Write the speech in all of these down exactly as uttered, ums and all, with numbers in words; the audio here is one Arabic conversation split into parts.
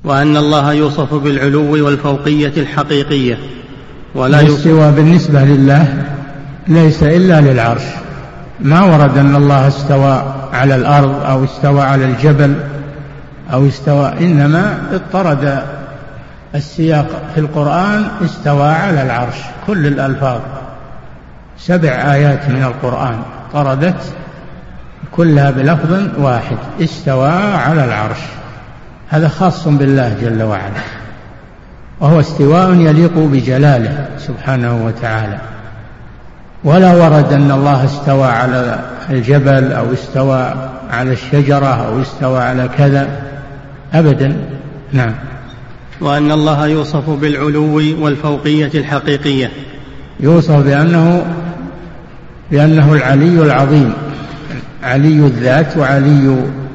وأن الله يوصف بالعلو والفوقية الحقيقية ولا الاستواء بالنسبة لله ليس إلا للعرش، ما ورد أن الله استوى على الأرض أو استوى على الجبل أو استوى، إنما اضطرد السياق في القرآن استوى على العرش. كل الألفاظ سبع آيات من القرآن طردت كلها بلفظ واحد، استوى على العرش. هذا خاص بالله جل وعلا، وهو استواء يليق بجلاله سبحانه وتعالى. ولا ورد أن الله استوى على الجبل أو استوى على الشجرة أو استوى على كذا أبدا. نعم. وأن الله يوصف بالعلو والفوقية الحقيقية، يوصف بأنه بأنه العلي العظيم، علي الذات وعلي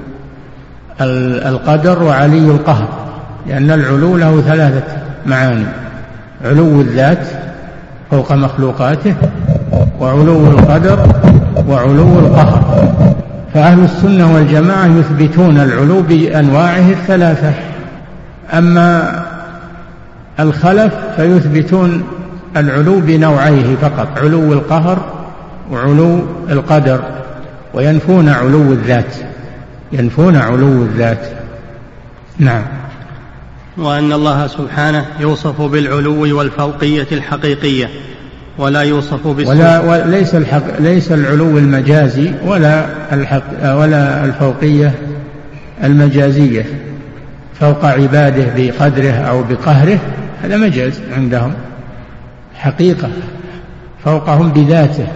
القدر وعلي القهر، لأن العلو له ثلاثة معاني: علو الذات فوق مخلوقاته، وعلو القدر، وعلو القهر. فأهل السنة والجماعة يثبتون العلو بأنواعه الثلاثة، أما الخلف فيثبتون العلو بنوعيه فقط: علو القهر وعلو القدر، وينفون علو الذات، ينفون علو الذات. نعم. وأن الله سبحانه يوصف بالعلو والفوقية الحقيقية ولا يوصف بالسفل، ولا وليس الحق ليس العلو المجازي ولا الحق ولا الفوقية المجازية فوق عباده بقدره أو بقهره، هذا مجاز عندهم. حقيقة فوقهم بذاته،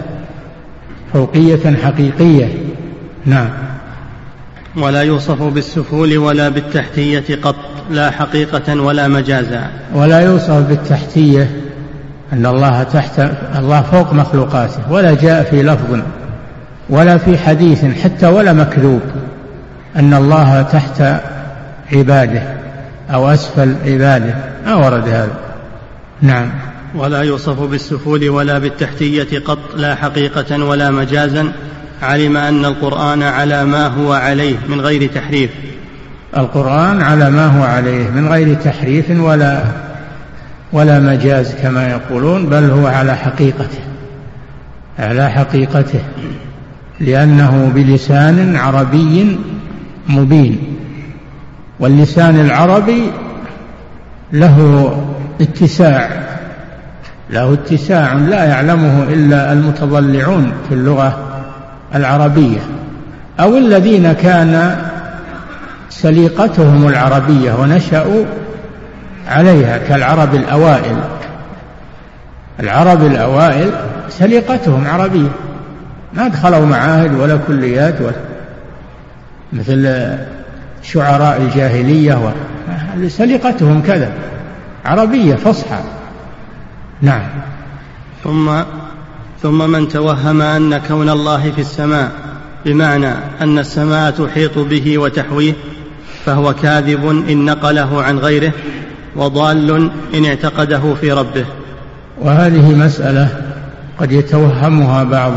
فوقية حقيقية. نعم. ولا يوصف بالسفول ولا بالتحتية قط، لا حقيقة ولا مجازا. ولا يوصف بالتحتية أن الله تحت الله فوق مخلوقاته، ولا جاء في لفظ ولا في حديث حتى ولا مكذوب أن الله تحت عباده أو أسفل عباده، ما ورد هذا. نعم. ولا يوصف بالسفول ولا بالتحتية قط، لا حقيقة ولا مجازا. علم أن القرآن على ما هو عليه من غير تحريف. القرآن على ما هو عليه من غير تحريف ولا ولا مجاز كما يقولون، بل هو على حقيقته، على حقيقته، لأنه بلسان عربي مبين، واللسان العربي له اتساع له اتساع لا يعلمه إلا المتضلعون في اللغة العربية، أو الذين كان سليقتهم العربية ونشأوا عليها، كالعرب الأوائل. العرب الأوائل سليقتهم عربية، ما دخلوا معاهد ولا كليات ولا مثل شعراء الجاهلية، سليقتهم كذا عربية فصحى. نعم. ثم ثم من توهم أن كون الله في السماء بمعنى أن السماء تحيط به وتحويه فهو كاذب إن نقله عن غيره، وضال إن اعتقده في ربه. وهذه مسألة قد يتوهمها بعض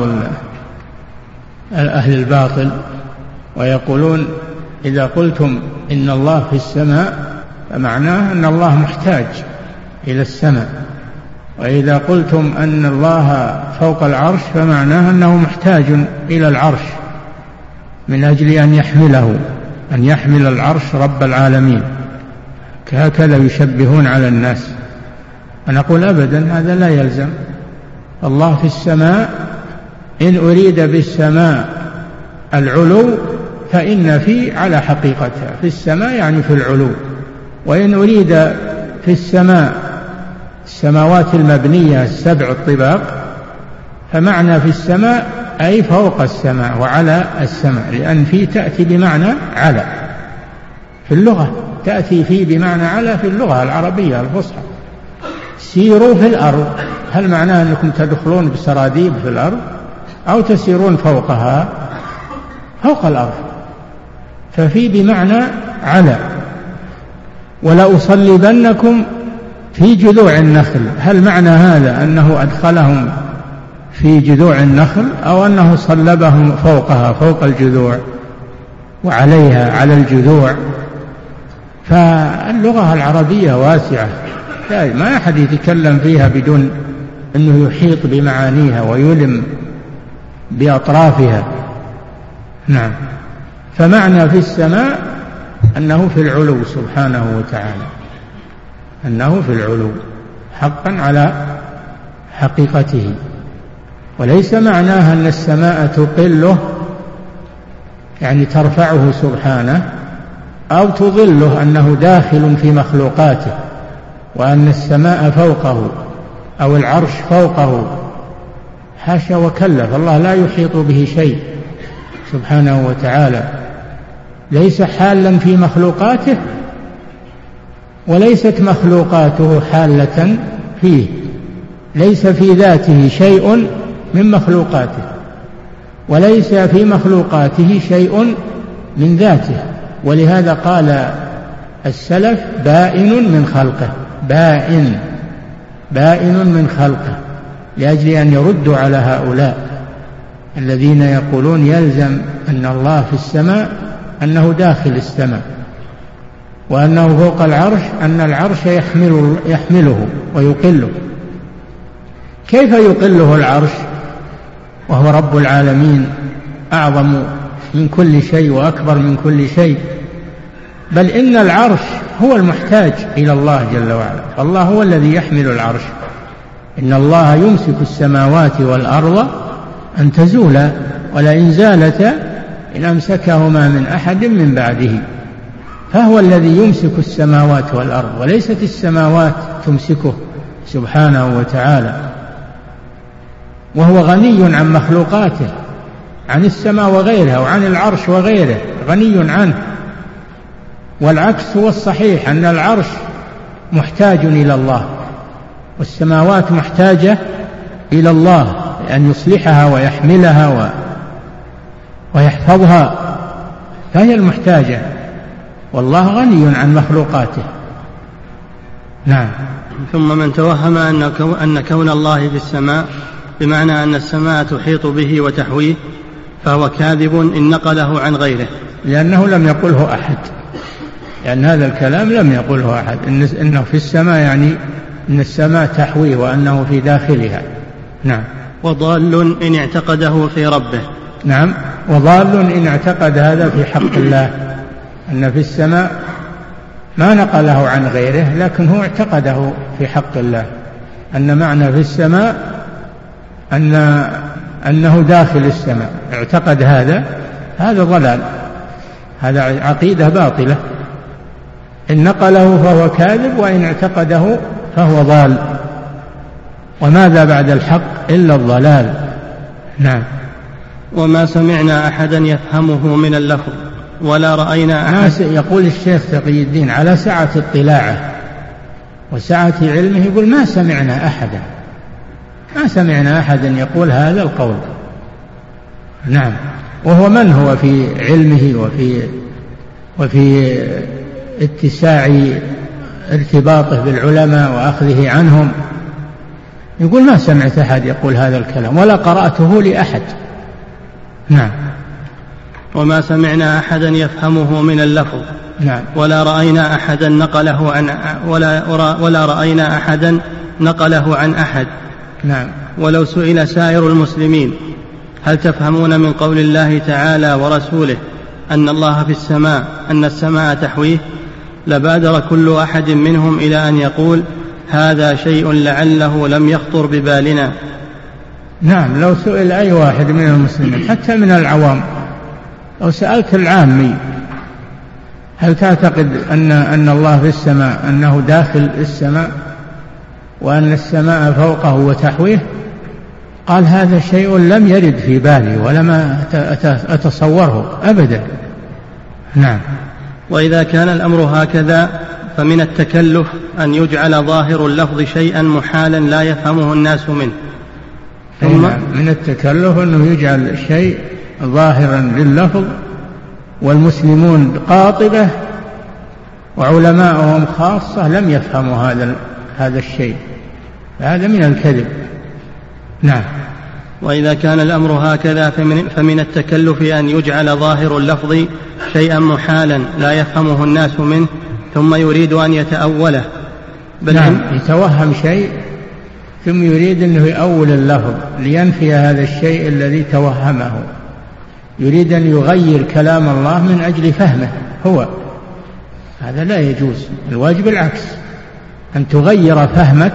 أهل الباطل، ويقولون إذا قلتم إن الله في السماء فمعناه أن الله محتاج إلى السماء، وإذا قلتم أن الله فوق العرش فمعناه أنه محتاج إلى العرش من أجل أن يحمله، أن يحمل العرش رب العالمين. هكذا يشبهون على الناس. فنقول أبدا، هذا لا يلزم. الله في السماء، إن أريد بالسماء العلو فإن في على حقيقتها في السماء يعني في العلو، وإن أريد في السماء السماوات المبنية السبع الطباق فمعنى في السماء أي فوق السماء وعلى السماء، لأن في تأتي بمعنى على في اللغة، تأتي في بمعنى على في اللغة العربية الفصحى. سيروا في الأرض، هل معناه أنكم تدخلون بسراديب في الأرض أو تسيرون فوقها فوق الأرض؟ ففي بمعنى على. ولأصلبنكم في جذوع النخل، هل معنى هذا أنه أدخلهم في جذوع النخل أو أنه صلبهم فوقها فوق الجذوع وعليها على الجذوع؟ فاللغة العربية واسعة، ما أحد يتكلم فيها بدون أنه يحيط بمعانيها ويلم بأطرافها. نعم. فمعنى في السماء أنه في العلو سبحانه وتعالى، أنه في العلو حقا على حقيقته، وليس معناها أن السماء تقله يعني ترفعه سبحانه أو تظله أنه داخل في مخلوقاته، وأن السماء فوقه أو العرش فوقه، حاشا وكلا، فالله لا يحيط به شيء سبحانه وتعالى، ليس حالا في مخلوقاته وليست مخلوقاته حالة فيه، ليس في ذاته شيء من مخلوقاته وليس في مخلوقاته شيء من ذاته. ولهذا قال السلف بائن من خلقه، بائن بائن من خلقه، لأجل أن يردوا على هؤلاء الذين يقولون يلزم أن الله في السماء أنه داخل السماء، وأنه فوق العرش أن العرش يحمل يحمله ويقله. كيف يقله العرش وهو رب العالمين أعظم من كل شيء وأكبر من كل شيء؟ بل إن العرش هو المحتاج إلى الله جل وعلا، فالله هو الذي يحمل العرش. إن الله يمسك السماوات والأرض أن تزولا ولئن زالتا إن أمسكهما من أحد من بعده، فهو الذي يمسك السماوات والأرض وليست السماوات تمسكه سبحانه وتعالى، وهو غني عن مخلوقاته، عن السماء وغيرها وعن العرش وغيره، غني عنه. والعكس هو الصحيح، أن العرش محتاج إلى الله والسماوات محتاجة إلى الله أن يصلحها ويحملها و... ويحفظها، فهي المحتاجة، والله غني عن مخلوقاته. نعم. ثم من توهم أن كون الله في السماء بمعنى أن السماء تحيط به وتحويه فهو كاذب إن نقله عن غيره، لأنه لم يقله أحد، لأن هذا الكلام لم يقله أحد، إن إنه في السماء يعني إن السماء تحويه وأنه في داخلها. نعم. وضال إن اعتقده في ربه. نعم. وضال إن اعتقد هذا في حق الله، أن في السماء ما نقله عن غيره، لكن هو اعتقده في حق الله، أن معنى في السماء أن أنه داخل السماء، اعتقد هذا، هذا ضلال، هذا عقيدة باطلة. إن نقله فهو كاذب، وإن اعتقده فهو ضال، وماذا بعد الحق إلا الضلال. نعم. وما سمعنا أحدا يفهمه من اللفظ ولا رأينا أحد. يقول الشيخ تقي الدين على سعة اطلاعه وسعة علمه، يقول ما سمعنا أحدا، ما سمعنا أحدا يقول هذا القول. نعم. وهو من هو في علمه وفي وفي اتساع ارتباطه بالعلماء وأخذه عنهم، يقول ما سمعت أحد يقول هذا الكلام ولا قرأته لأحد. نعم. وما سمعنا أحدا يفهمه من اللفظ. نعم. ولا رأينا أحدا نقله عن ولا ولا رأينا أحدا نقله عن أحد. نعم. ولو سئل سائر المسلمين هل تفهمون من قول الله تعالى ورسوله أن الله في السماء أن السماء تحويه، لبادر كل أحد منهم إلى أن يقول هذا شيء لعله لم يخطر ببالنا. نعم. لو سئل أي واحد من المسلمين حتى من العوام، لو سألت العامي هل تعتقد أن أن الله في السماء أنه داخل السماء وأن السماء فوقه وتحويه، قال هذا شيء لم يرد في بالي ولم أتصوره أبدا. نعم. وإذا كان الأمر هكذا فمن التكلف أن يجعل ظاهر اللفظ شيئا محالا لا يفهمه الناس منه. ثم من التكلف أنه يجعل الشيء ظاهرا لللفظ والمسلمون قاطبة وعلماءهم خاصة لم يفهموا هذا هذا الشيء، هذا من الكذب. نعم. وإذا كان الأمر هكذا فمن, فمن التكلف أن يجعل ظاهر اللفظ شيئا محالا لا يفهمه الناس منه ثم يريد أن يتأوله. بل نعم يتوهم شيء ثم يريد أنه يؤول اللفظ لينفي هذا الشيء الذي توهمه، يريد أن يغير كلام الله من أجل فهمه هو، هذا لا يجوز. الواجب العكس، أن تغير فهمك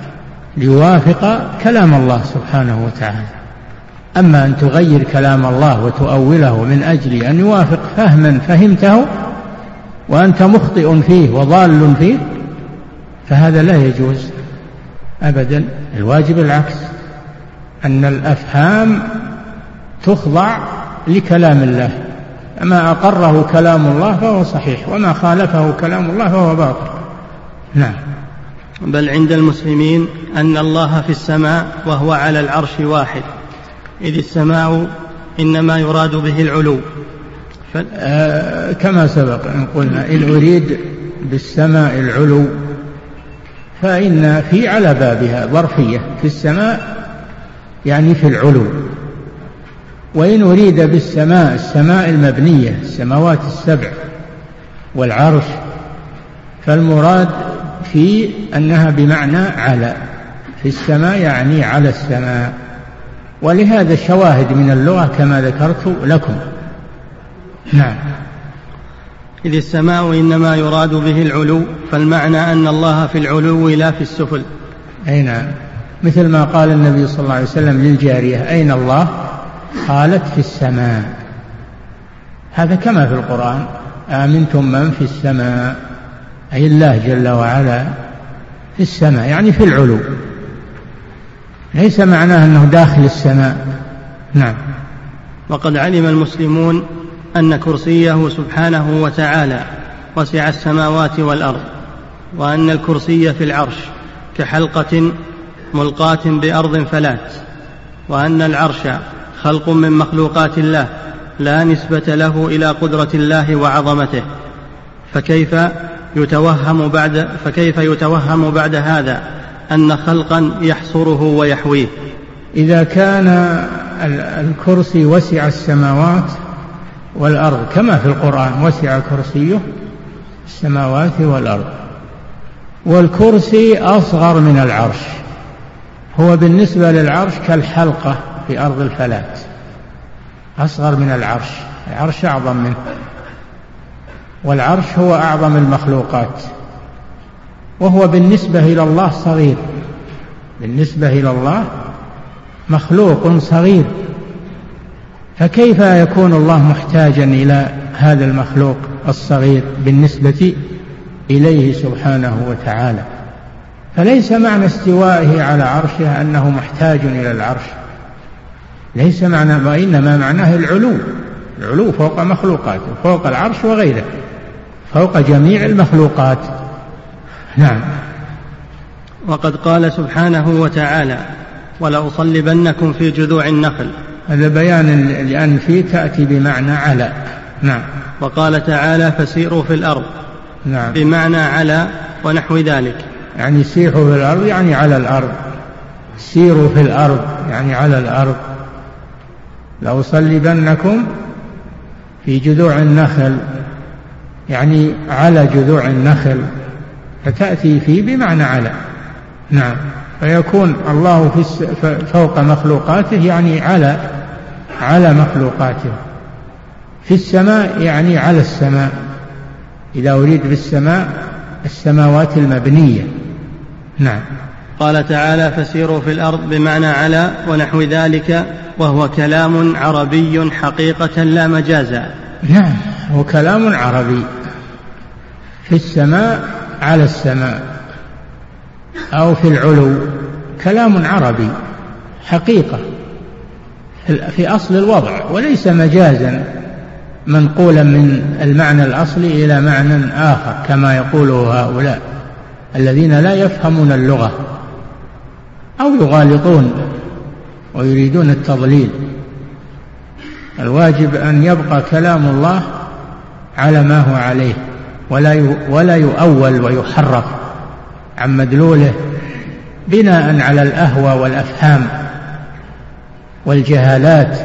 ليوافق كلام الله سبحانه وتعالى. أما أن تغير كلام الله وتؤوله من أجل أن يوافق فهما فهمته وأنت مخطئ فيه وضال فيه، فهذا لا يجوز أبدا. الواجب العكس، أن الأفهام تخضع لكلام الله، ما أقره كلام الله فهو صحيح، وما خالفه كلام الله فهو باطل. نعم. بل عند المسلمين أن الله في السماء وهو على العرش واحد، إذ السماء إنما يراد به العلو. ف... آه كما سبق أن قلنا، إن أريد بالسماء العلو فإن في على بابها ظرفية، في السماء يعني في العلو. وإن أريد بالسماء السماء المبنية، السماوات السبع والعرش، فالمراد في أنها بمعنى على، في السماء يعني على السماء. ولهذا الشواهد من اللغة كما ذكرت لكم. نعم. إذ السماء إنما يراد به العلو، فالمعنى أن الله في العلو لا في السفل. أي نعم، مثل ما قال النبي صلى الله عليه وسلم للجارية: أين الله؟ قالت: في السماء. هذا كما في القرآن: آمنتم من في السماء، أي الله جل وعلا في السماء يعني في العلو، ليس معناه أنه داخل السماء. نعم. وقد علم المسلمون أن كرسيه سبحانه وتعالى وسع السماوات والأرض، وأن الكرسي في العرش كحلقة ملقاة بأرض فلات، وأن العرش خلق من مخلوقات الله لا نسبة له إلى قدرة الله وعظمته. فكيف يتوهم بعد فكيف يتوهم بعد هذا أن خلقا يحصره ويحويه؟ إذا كان الكرسي وسع السماوات والأرض كما في القرآن: وسع كرسيه السماوات والأرض، والكرسي أصغر من العرش، هو بالنسبة للعرش كالحلقة في أرض الفلات، أصغر من العرش، العرش أعظم منه، والعرش هو أعظم المخلوقات، وهو بالنسبة إلى الله صغير، بالنسبة إلى الله مخلوق صغير. فكيف يكون الله محتاجا إلى هذا المخلوق الصغير بالنسبة إليه سبحانه وتعالى؟ فليس معنى استوائه على عرشه أنه محتاج إلى العرش، ليس معنى، وإنما معناه العلو، العلو فوق مخلوقاته، فوق العرش وغيره، فوق جميع المخلوقات. نعم. وقد قال سبحانه وتعالى: ولأصلبنكم في جذوع النخل. هذا بيان لأن فيه تأتي بمعنى على. نعم. وقال تعالى: فسيروا في الأرض. نعم. بمعنى على ونحو ذلك، يعني سيحوا في الأرض يعني على الأرض، سيروا في الأرض يعني على الأرض. لأصلبنكم في جذوع النخل يعني على جذوع النخل، فتأتي فيه بمعنى على. نعم. فيكون الله في فوق مخلوقاته يعني على على مخلوقاته، في السماء يعني على السماء، إذا أريد بالسماء السماوات المبنية. نعم. قال تعالى: فسيروا في الأرض بمعنى على ونحو ذلك، وهو كلام عربي حقيقة لا مجازا. نعم، هو كلام عربي، في السماء على السماء أو في العلو، كلام عربي حقيقة في أصل الوضع، وليس مجازا منقولا من المعنى الأصلي إلى معنى آخر كما يقوله هؤلاء الذين لا يفهمون اللغة أو يغالطون ويريدون التضليل. الواجب أن يبقى كلام الله على ما هو عليه، ولا ولا يؤول ويحرف عن مدلوله بناء على الأهوى والأفهام والجهالات.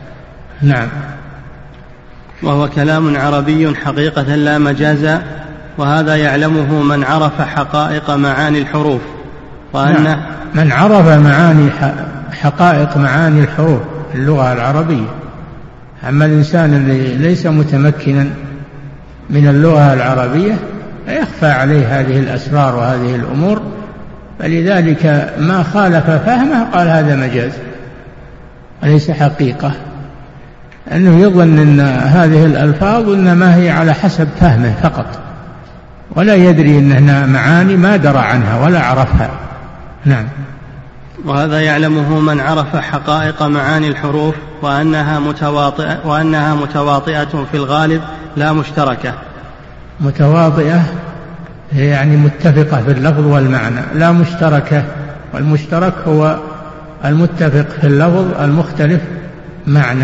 نعم. وهو كلام عربي حقيقة لا مجازا، وهذا يعلمه من عرف حقائق معاني الحروف، وأن نعم. من عرف معاني حقائق معاني الحروف اللغة العربية. أما الإنسان الذي ليس متمكنا من اللغة العربية يخفى عليه هذه الأسرار وهذه الأمور، فلذلك ما خالف فهمه قال هذا مجاز وليس حقيقة، أنه يظن أن هذه الألفاظ إنما هي على حسب فهمه فقط، ولا يدري أنها معاني ما درى عنها ولا عرفها. نعم. وهذا يعلمه من عرف حقائق معاني الحروف وأنها متواطئة, وأنها متواطئة في الغالب لا مشتركة. متواطئة يعني متفقة في اللفظ والمعنى، لا مشتركة، والمشترك هو المتفق في اللفظ المختلف معنى.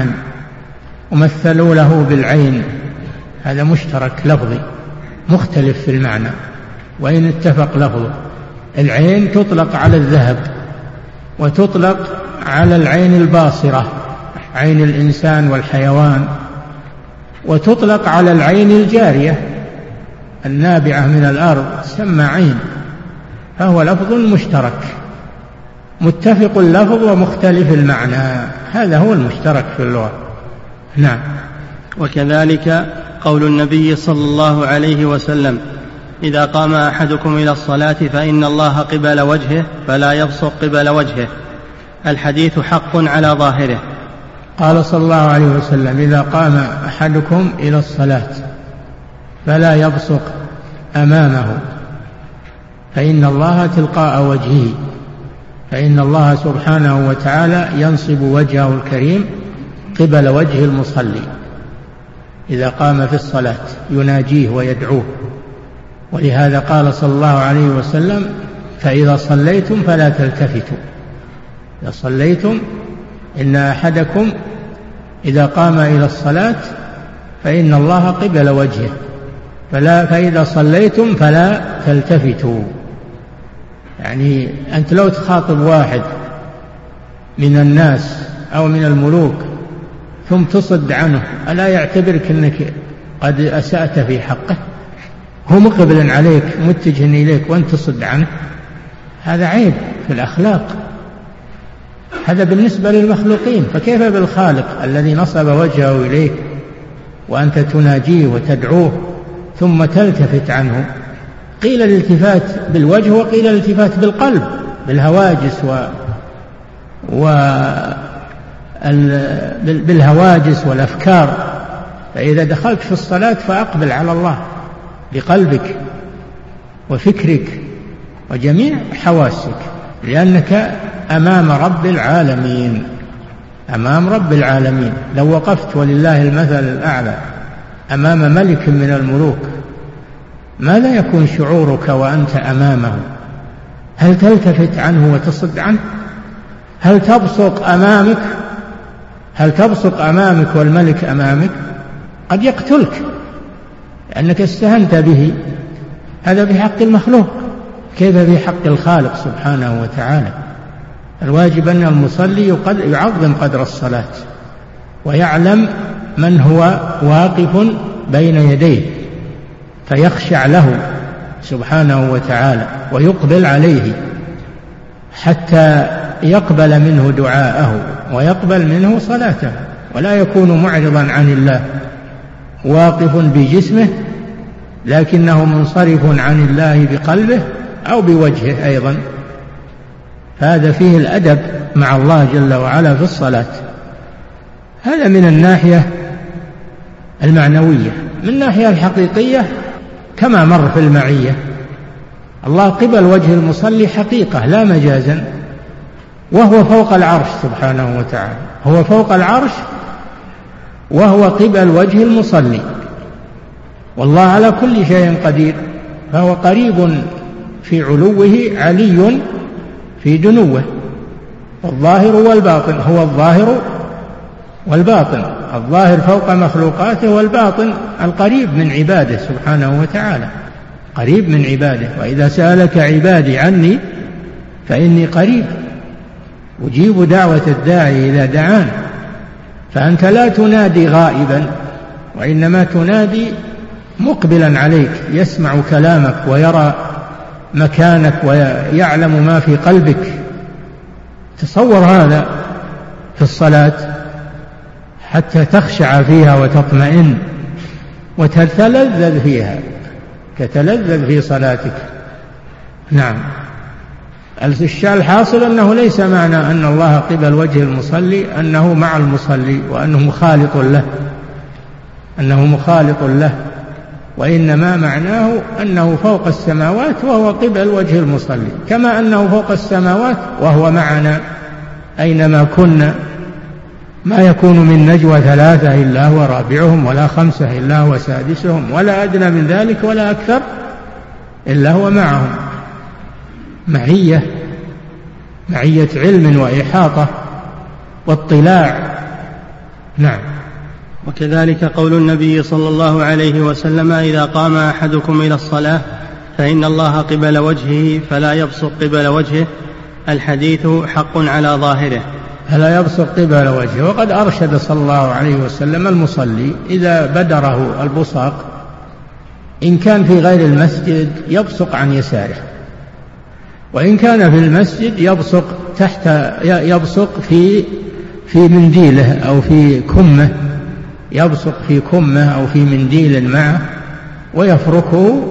ومثلوا له بالعين، هذا مشترك لفظي مختلف في المعنى وإن اتفق لفظه. العين تطلق على الذهب، وتطلق على العين الباصرة عين الإنسان والحيوان، وتطلق على العين الجارية النابعة من الأرض تسمى عين، فهو لفظ مشترك متفق اللفظ ومختلف المعنى، هذا هو المشترك في اللغة. نعم. وكذلك قول النبي صلى الله عليه وسلم: إذا قام أحدكم إلى الصلاة فإن الله قبل وجهه فلا يبصق قبل وجهه، الحديث حق على ظاهره. قال صلى الله عليه وسلم: إذا قام أحدكم إلى الصلاة فلا يبصق أمامه فإن الله تلقاء وجهه، فإن الله سبحانه وتعالى ينصب وجهه الكريم قبل وجه المصلي إذا قام في الصلاة يناجيه ويدعوه. ولهذا قال صلى الله عليه وسلم: فإذا صليتم فلا تلتفتوا. إذا صليتم إن أحدكم إذا قام إلى الصلاة فإن الله قبل وجهه، فلا فإذا صليتم فلا تلتفتوا. يعني أنت لو تخاطب واحد من الناس أو من الملوك ثم تصد عنه، ألا يعتبرك أنك قد أسأت في حقه؟ هو مقبل عليك متجه إليك وأنت تصد عنه، هذا عيب في الأخلاق. هذا بالنسبة للمخلوقين، فكيف بالخالق الذي نصب وجهه إليك وأنت تناجيه وتدعوه ثم تلتفت عنه؟ قيل الالتفات بالوجه وقيل الالتفات بالقلب بالهواجس و, و... بالهواجس والأفكار. فإذا دخلت في الصلاة فأقبل على الله بقلبك وفكرك وجميع حواسك، لأنك أمام رب العالمين، أمام رب العالمين. لو وقفت ولله المثل الأعلى أمام ملك من الملوك ماذا يكون شعورك وأنت أمامه؟ هل تلتفت عنه وتصد عنه؟ هل تبصق أمامك؟ هل تبصق أمامك والملك أمامك؟ قد يقتلك لأنك استهنت به. هذا في حق المخلوق، كيف في حق الخالق سبحانه وتعالى؟ الواجب أن المصلي يعظم قدر الصلاة ويعلم من هو واقف بين يديه فيخشع له سبحانه وتعالى ويقبل عليه حتى يقبل منه دعاءه ويقبل منه صلاته، ولا يكون معرضا عن الله واقف بجسمه لكنه منصرف عن الله بقلبه أو بوجهه أيضا. هذا فيه الأدب مع الله جل وعلا في الصلاة. هذا من الناحية المعنوية. من الناحية الحقيقية كما مر في المعية، الله قبل وجه المصلي حقيقة لا مجازا، وهو فوق العرش سبحانه وتعالى، هو فوق العرش وهو قبل وجه المصلي، والله على كل شيء قدير، فهو قريب في علوه علي في دنوه. الظاهر والباطن، هو الظاهر والباطن، الظاهر فوق مخلوقاته والباطن القريب من عباده سبحانه وتعالى، قريب من عباده. وإذا سألك عبادي عني فإني قريب أجيب دعوة الداعي إذا دعان. فأنت لا تنادي غائبا، وإنما تنادي مقبلا عليك يسمع كلامك ويرى مكانك ويعلم ما في قلبك. تصور هذا في الصلاة حتى تخشع فيها وتطمئن وتتلذذ فيها، تتلذذ في صلاتك. نعم. الشيء الحاصل أنه ليس معنى أن الله قبل وجه المصلي أنه مع المصلي وأنه مخالط له، أنه مخالط له، وإنما معناه أنه فوق السماوات وهو قبل وجه المصلي، كما أنه فوق السماوات وهو معنا أينما كنا. ما يكون من نجوى ثلاثة إلا هو رابعهم ولا خمسة إلا هو سادسهم ولا أدنى من ذلك ولا أكثر إلا هو معهم. معية، معية علم وإحاطة واطلاع. نعم. وكذلك قول النبي صلى الله عليه وسلم: إذا قام أحدكم إلى الصلاة فإن الله قبل وجهه فلا يبصق قبل وجهه. الحديث حق على ظاهره. فلا يبصق قبل وجهه. وقد أرشد صلى الله عليه وسلم المصلي إذا بدره البصاق إن كان في غير المسجد يبصق عن يساره، وإن كان في المسجد يبصق تحت يبصق في في منديله أو في كمه، يبصق في كمه أو في منديل معه ويفركه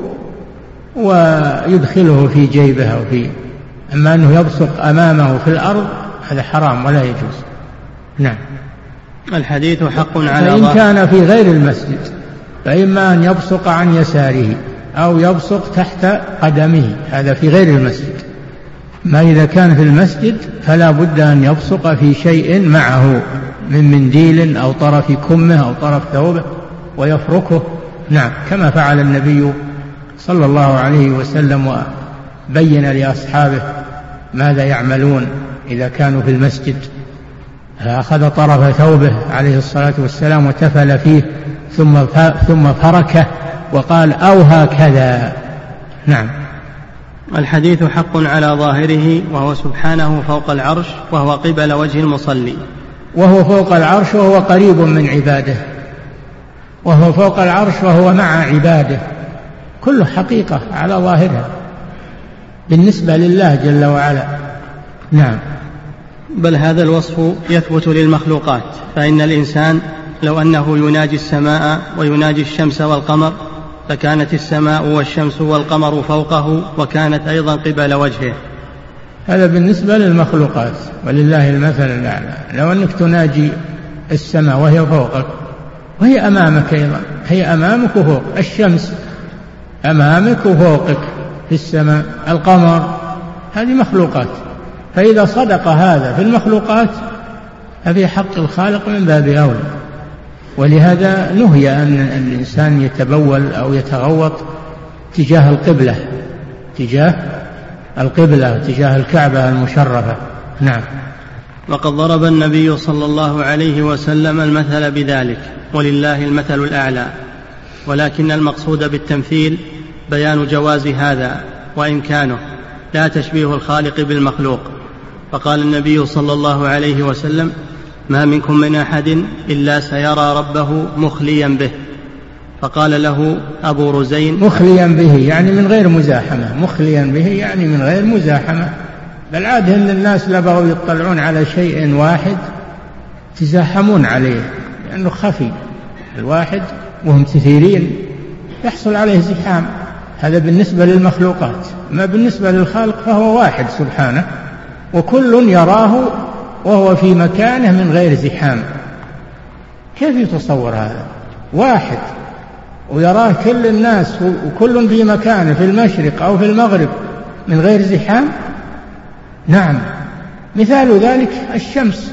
ويدخله في جيبه أو في. أما أنه يبصق أمامه في الأرض هذا حرام ولا يجوز. نعم. الحديث حق على فإن كان في غير المسجد فإما أن يبصق عن يساره أو يبصق تحت قدمه، هذا في غير المسجد. ما إذا كان في المسجد فلا بد أن يبصق في شيء معه من منديل أو طرف كمه أو طرف ثوبه ويفركه. نعم، كما فعل النبي صلى الله عليه وسلم وبين لأصحابه ماذا يعملون إذا كانوا في المسجد. أخذ طرف ثوبه عليه الصلاة والسلام وتفل فيه ثم ثم فركه وقال: أو هكذا. نعم. الحديث حق على ظاهره، وهو سبحانه فوق العرش وهو قبل وجه المصلي. وهو فوق العرش وهو قريب من عباده، وهو فوق العرش وهو مع عباده، كله حقيقة على ظاهرها بالنسبة لله جل وعلا. نعم. بل هذا الوصف يثبت للمخلوقات، فإن الإنسان لو أنه يناجي السماء ويناجي الشمس والقمر فكانت السماء والشمس والقمر فوقه وكانت أيضا قبل وجهه. هذا بالنسبة للمخلوقات، ولله المثل الأعلى. لو أنك تناجي السماء وهي فوقك وهي أمامك أيضا، هي أمامك وفوق، الشمس أمامك وفوقك في السماء، القمر، هذه مخلوقات. فإذا صدق هذا في المخلوقات ففي حق الخالق من باب أولى. ولهذا نهي أن الإنسان يتبول أو يتغوط تجاه القبلة، تجاه القبلة، تجاه الكعبة المشرفة. نعم. وقد ضرب النبي صلى الله عليه وسلم المثل بذلك، ولله المثل الأعلى، ولكن المقصود بالتمثيل بيان جواز هذا وإمكانه، لا تشبيه الخالق بالمخلوق. فقال النبي صلى الله عليه وسلم: ما منكم من أحد إلا سيرى ربه مخليا به. فقال له أبو رزين: مخليا به يعني من غير مزاحمة، مخليا به يعني من غير مزاحمة. بل عاده أن الناس لبغوا يطلعون على شيء واحد تزاحمون عليه لأنه خفي، الواحد وهم كثيرين يحصل عليه زحام. هذا بالنسبة للمخلوقات. ما بالنسبة للخالق فهو واحد سبحانه، وكل يراه وهو في مكانه من غير زحام. كيف يتصور هذا؟ واحد ويراه كل الناس وكل في مكانه في المشرق أو في المغرب من غير زحام. نعم. مثال ذلك الشمس،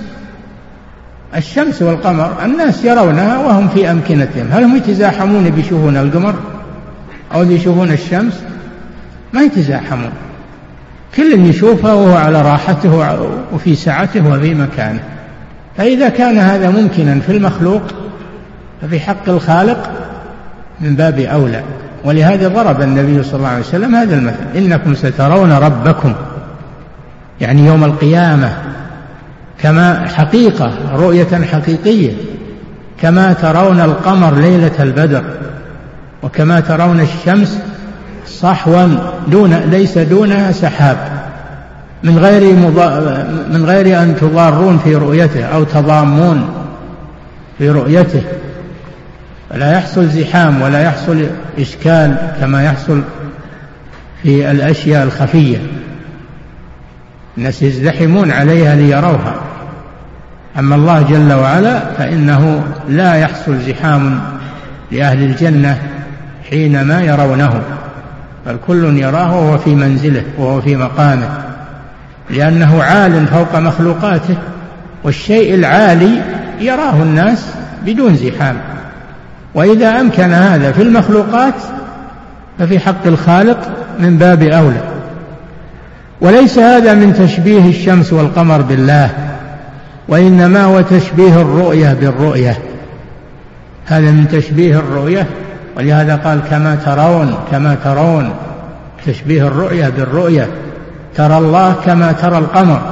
الشمس والقمر الناس يرونها وهم في أمكنتهم، هل هم يتزاحمون بيشوفون القمر أو يشوفون الشمس؟ ما يتزاحمون، كل يشوفها وهو على راحته وفي سعته وفي مكانه. فإذا كان هذا ممكنا في المخلوق ففي حق الخالق من باب أولى. ولهذا ضرب النبي صلى الله عليه وسلم هذا المثل: إنكم سترون ربكم، يعني يوم القيامة، كما حقيقة، رؤية حقيقية، كما ترون القمر ليلة البدر. وكما ترون الشمس صحوا دون ليس دونها سحاب، من غير من غير أن تضارون في رؤيته أو تضامون في رؤيته، فلا يحصل زحام ولا يحصل إشكال كما يحصل في الأشياء الخفية، الناس يزدحمون عليها ليروها. أما الله جل وعلا فإنه لا يحصل زحام لأهل الجنة حينما يرونه، بل كل يراه وهو في منزله وهو في مقامه، لأنه عال فوق مخلوقاته، والشيء العالي يراه الناس بدون زحام. وإذا أمكن هذا في المخلوقات ففي حق الخالق من باب أولى. وليس هذا من تشبيه الشمس والقمر بالله، وإنما هو تشبيه الرؤية بالرؤية، هذا من تشبيه الرؤية، ولهذا قال كما ترون كما ترون، تشبيه الرؤية بالرؤية، ترى الله كما ترى القمر،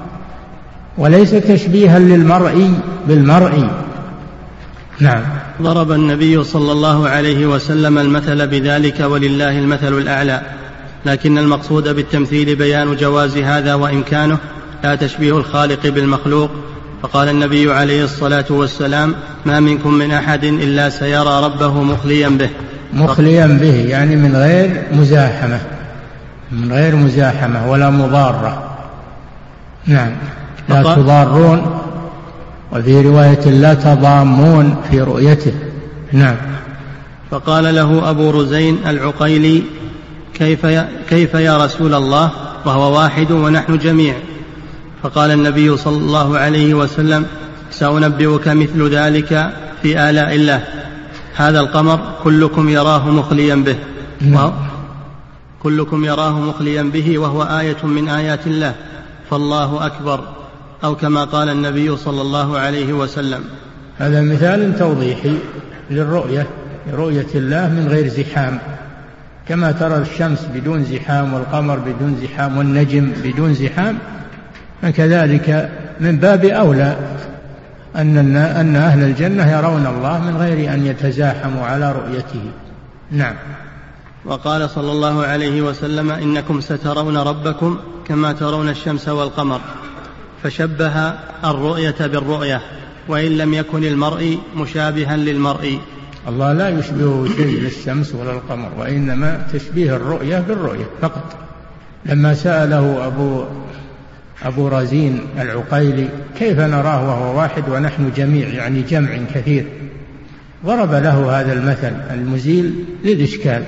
وليس تشبيها للمرئي بالمرئي. نعم. ضرب النبي صلى الله عليه وسلم المثل بذلك ولله المثل الأعلى، لكن المقصود بالتمثيل بيان جواز هذا وإمكانه، لا تشبيه الخالق بالمخلوق. فقال النبي عليه الصلاة والسلام: ما منكم من أحد إلا سيرى ربه مخليا به. مخليا به يعني من غير مزاحمة، من غير مزاحمة ولا مضارة. نعم. لا تضارون، وفي رواية لا تضامون في رؤيته. نعم. فقال له أبو رزين العقيلي: كيف يا, كيف يا رسول الله وهو واحد ونحن جميع؟ فقال النبي صلى الله عليه وسلم: سأنبئك مثل ذلك في آلاء الله. هذا القمر كلكم يراه مخليا به، وهو كلكم يراه مخليا به وهو آية من آيات الله، فالله أكبر، أو كما قال النبي صلى الله عليه وسلم. هذا مثال توضيحي للرؤية، رؤية الله من غير زحام، كما ترى الشمس بدون زحام والقمر بدون زحام والنجم بدون زحام، فكذلك من باب أولى أن أن أهل الجنة يرون الله من غير أن يتزاحموا على رؤيته. نعم. وقال صلى الله عليه وسلم: إنكم سترون ربكم كما ترون الشمس والقمر، فشبه الرؤية بالرؤية، وإن لم يكن المرء مشابها للمرء. الله لا يشبه شيء للشمس ولا القمر، وإنما تشبيه الرؤية بالرؤية فقط. لما سأله أبو أبو رزين العقيلي: كيف نراه وهو واحد ونحن جميع، يعني جمع كثير، ضرب له هذا المثل المزيل للإشكال،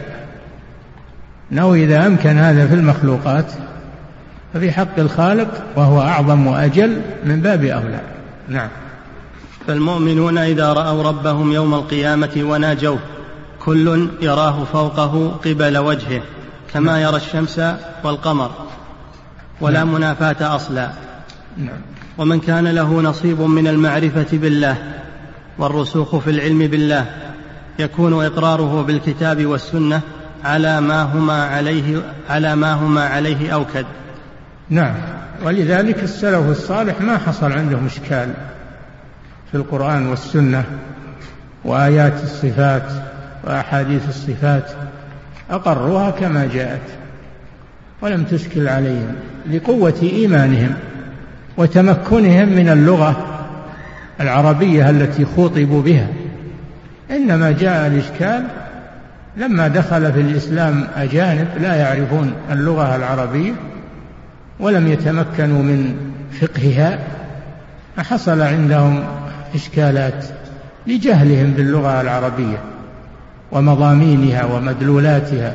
أنه إذا أمكن هذا في المخلوقات ففي حق الخالق وهو أعظم وأجل من باب أولى. نعم. فالمؤمنون إذا رأوا ربهم يوم القيامة وناجوه كل يراه فوقه قبل وجهه كما يرى الشمس والقمر، ولا نعم. منافاة أصلا. نعم. ومن كان له نصيب من المعرفة بالله والرسوخ في العلم بالله يكون إقراره بالكتاب والسنة على ما هما عليه على ما هما عليه أوكد. نعم. ولذلك السلف الصالح ما حصل عندهم إشكال في القرآن والسنة وآيات الصفات وأحاديث الصفات، أقروها كما جاءت ولم تشكل عليهم لقوة إيمانهم وتمكنهم من اللغة العربية التي خوطبوا بها. إنما جاء الإشكال لما دخل في الإسلام أجانب لا يعرفون اللغة العربية ولم يتمكنوا من فقهها، فحصل عندهم إشكالات لجهلهم باللغة العربية ومضامينها ومدلولاتها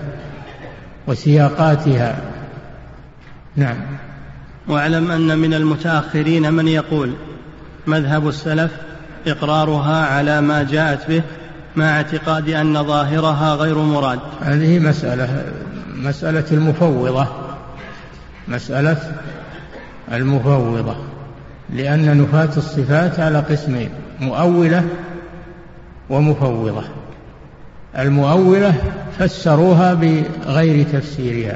وسياقاتها. نعم. واعلم أن من المتأخرين من يقول مذهب السلف إقرارها على ما جاءت به مع اعتقاد أن ظاهرها غير مراد. هذه مسألة مسألة المفوضة مسألة المفوضة لأن نفاة الصفات على قسمين: مؤولة ومفوضة. المؤولة فسروها بغير تفسيرها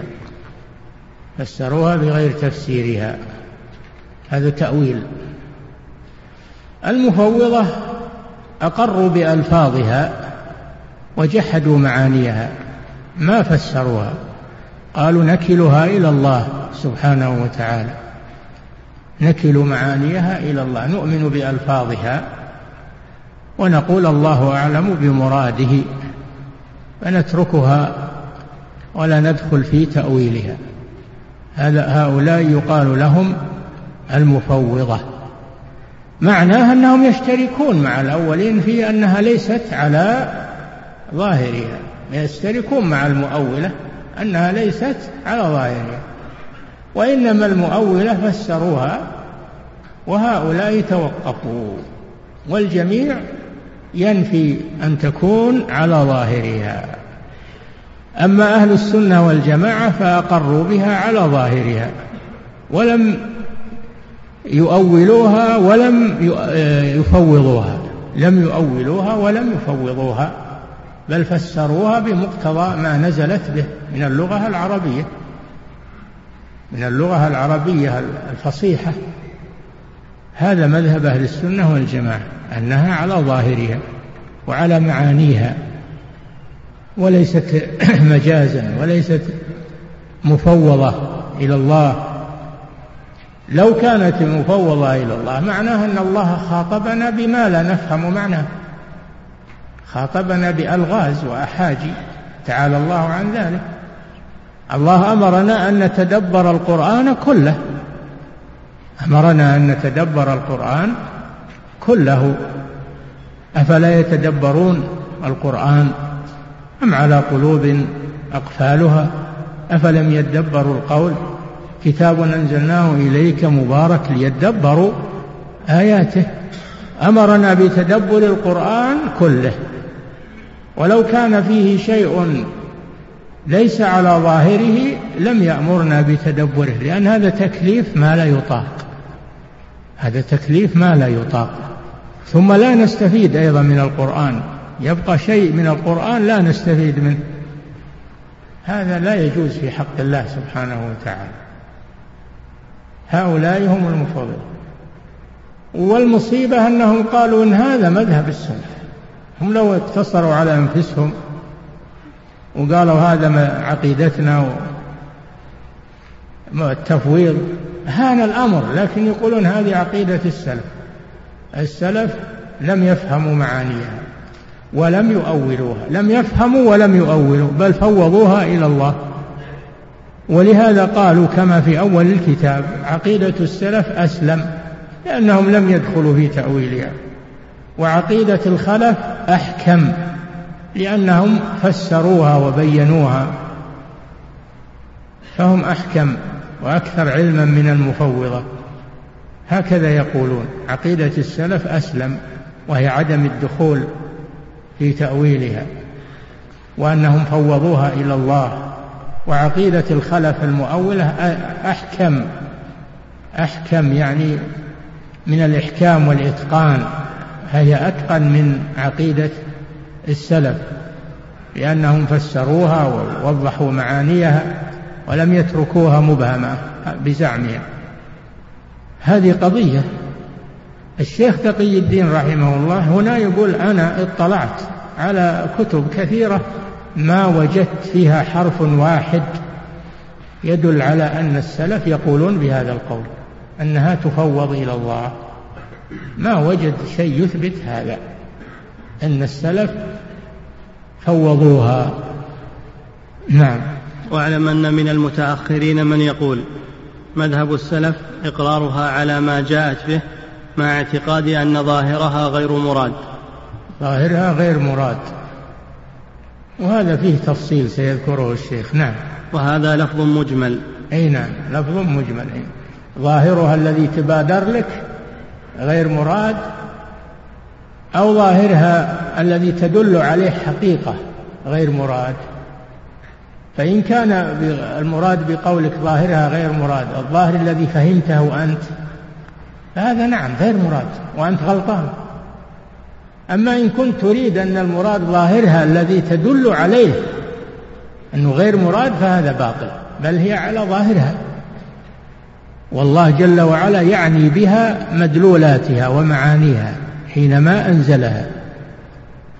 فسروها بغير تفسيرها هذا تأويل. المفوضة أقروا بألفاظها وجحدوا معانيها، ما فسروها، قالوا نكلها إلى الله سبحانه وتعالى، نكل معانيها إلى الله، نؤمن بألفاظها ونقول الله أعلم بمراده، فنتركها ولا ندخل في تأويلها. هؤلاء يقال لهم المفوضة. معناها أنهم يشتركون مع الأولين في أنها ليست على ظاهرها، يشتركون مع المؤولة أنها ليست على ظاهرها، وإنما المؤولة فسروها وهؤلاء توقفوا، والجميع ينفي أن تكون على ظاهرها. أما أهل السنة والجماعة فأقروا بها على ظاهرها ولم يؤولوها ولم يفوضوها، لم يؤولوها ولم يفوضوها، بل فسروها بمقتضى ما نزلت به من اللغة العربية، من اللغة العربية الفصيحة. هذا مذهب أهل السنة والجماعة، أنها على ظاهرها وعلى معانيها، وليست مجازا وليست مفوضة إلى الله. لو كانت مفوضة إلى الله معناها أن الله خاطبنا بما لا نفهم معناه، خاطبنا بألغاز وأحاجي، تعالى الله عن ذلك. الله أمرنا أن نتدبر القرآن كله، أمرنا أن نتدبر القرآن كله، أفلا يتدبرون القرآن أم على قلوب أقفالها أفلم يدبروا القول، كتاب أنزلناه إليك مبارك ليدبروا آياته. أمرنا بتدبر القرآن كله، ولو كان فيه شيء ليس على ظاهره لم يأمرنا بتدبره، لأن هذا تكليف ما لا يطاق، هذا تكليف ما لا يطاق. ثم لا نستفيد أيضا من القرآن، يبقى شيء من القرآن لا نستفيد منه، هذا لا يجوز في حق الله سبحانه وتعالى. هؤلاء هم المفوضة. والمصيبة أنهم قالوا إن هذا مذهب السلف. هم لو اقتصروا على أنفسهم وقالوا هذا عقيدتنا والتفويض هان الأمر، لكن يقولون هذه عقيدة السلف. السلف لم يفهموا معانيها ولم يؤولوها، لم يفهموا ولم يؤولوا، بل فوضوها إلى الله. ولهذا قالوا كما في أول الكتاب عقيدة السلف أسلم، لأنهم لم يدخلوا في تأويلها، وعقيدة الخلف أحكم لأنهم فسروها وبينوها، فهم أحكم وأكثر علما من المفوضة. هكذا يقولون عقيدة السلف أسلم، وهي عدم الدخول في تأويلها، وأنهم فوضوها إلى الله. وعقيدة الخلف المؤولة أحكم، أحكم يعني من الإحكام والإتقان، هي أتقن من عقيدة السلف، لأنهم فسروها ووضحوا معانيها ولم يتركوها مبهمة بزعمها. هذه قضية. الشيخ تقي الدين رحمه الله هنا يقول أنا اطلعت على كتب كثيرة ما وجدت فيها حرف واحد يدل على أن السلف يقولون بهذا القول، أنها تفوض إلى الله. ما وجد شيء يثبت هذا، أن السلف فوضوها. نعم. واعلم أن من المتأخرين من يقول مذهب السلف إقرارها على ما جاءت به مع اعتقاد أن ظاهرها غير مراد. ظاهرها غير مراد، وهذا فيه تفصيل سيذكره الشيخ. نعم. وهذا لفظ مجمل. أي نعم، لفظ مجمل. أي. ظاهرها الذي تبادر لك غير مراد، أو ظاهرها الذي تدل عليه حقيقة غير مراد. فإن كان المراد بقولك ظاهرها غير مراد الظاهر الذي فهمته أنت، فهذا نعم غير مراد وأنت غلطان. أما إن كنت تريد أن المراد ظاهرها الذي تدل عليه أنه غير مراد فهذا باطل، بل هي على ظاهرها، والله جل وعلا يعني بها مدلولاتها ومعانيها حينما أنزلها.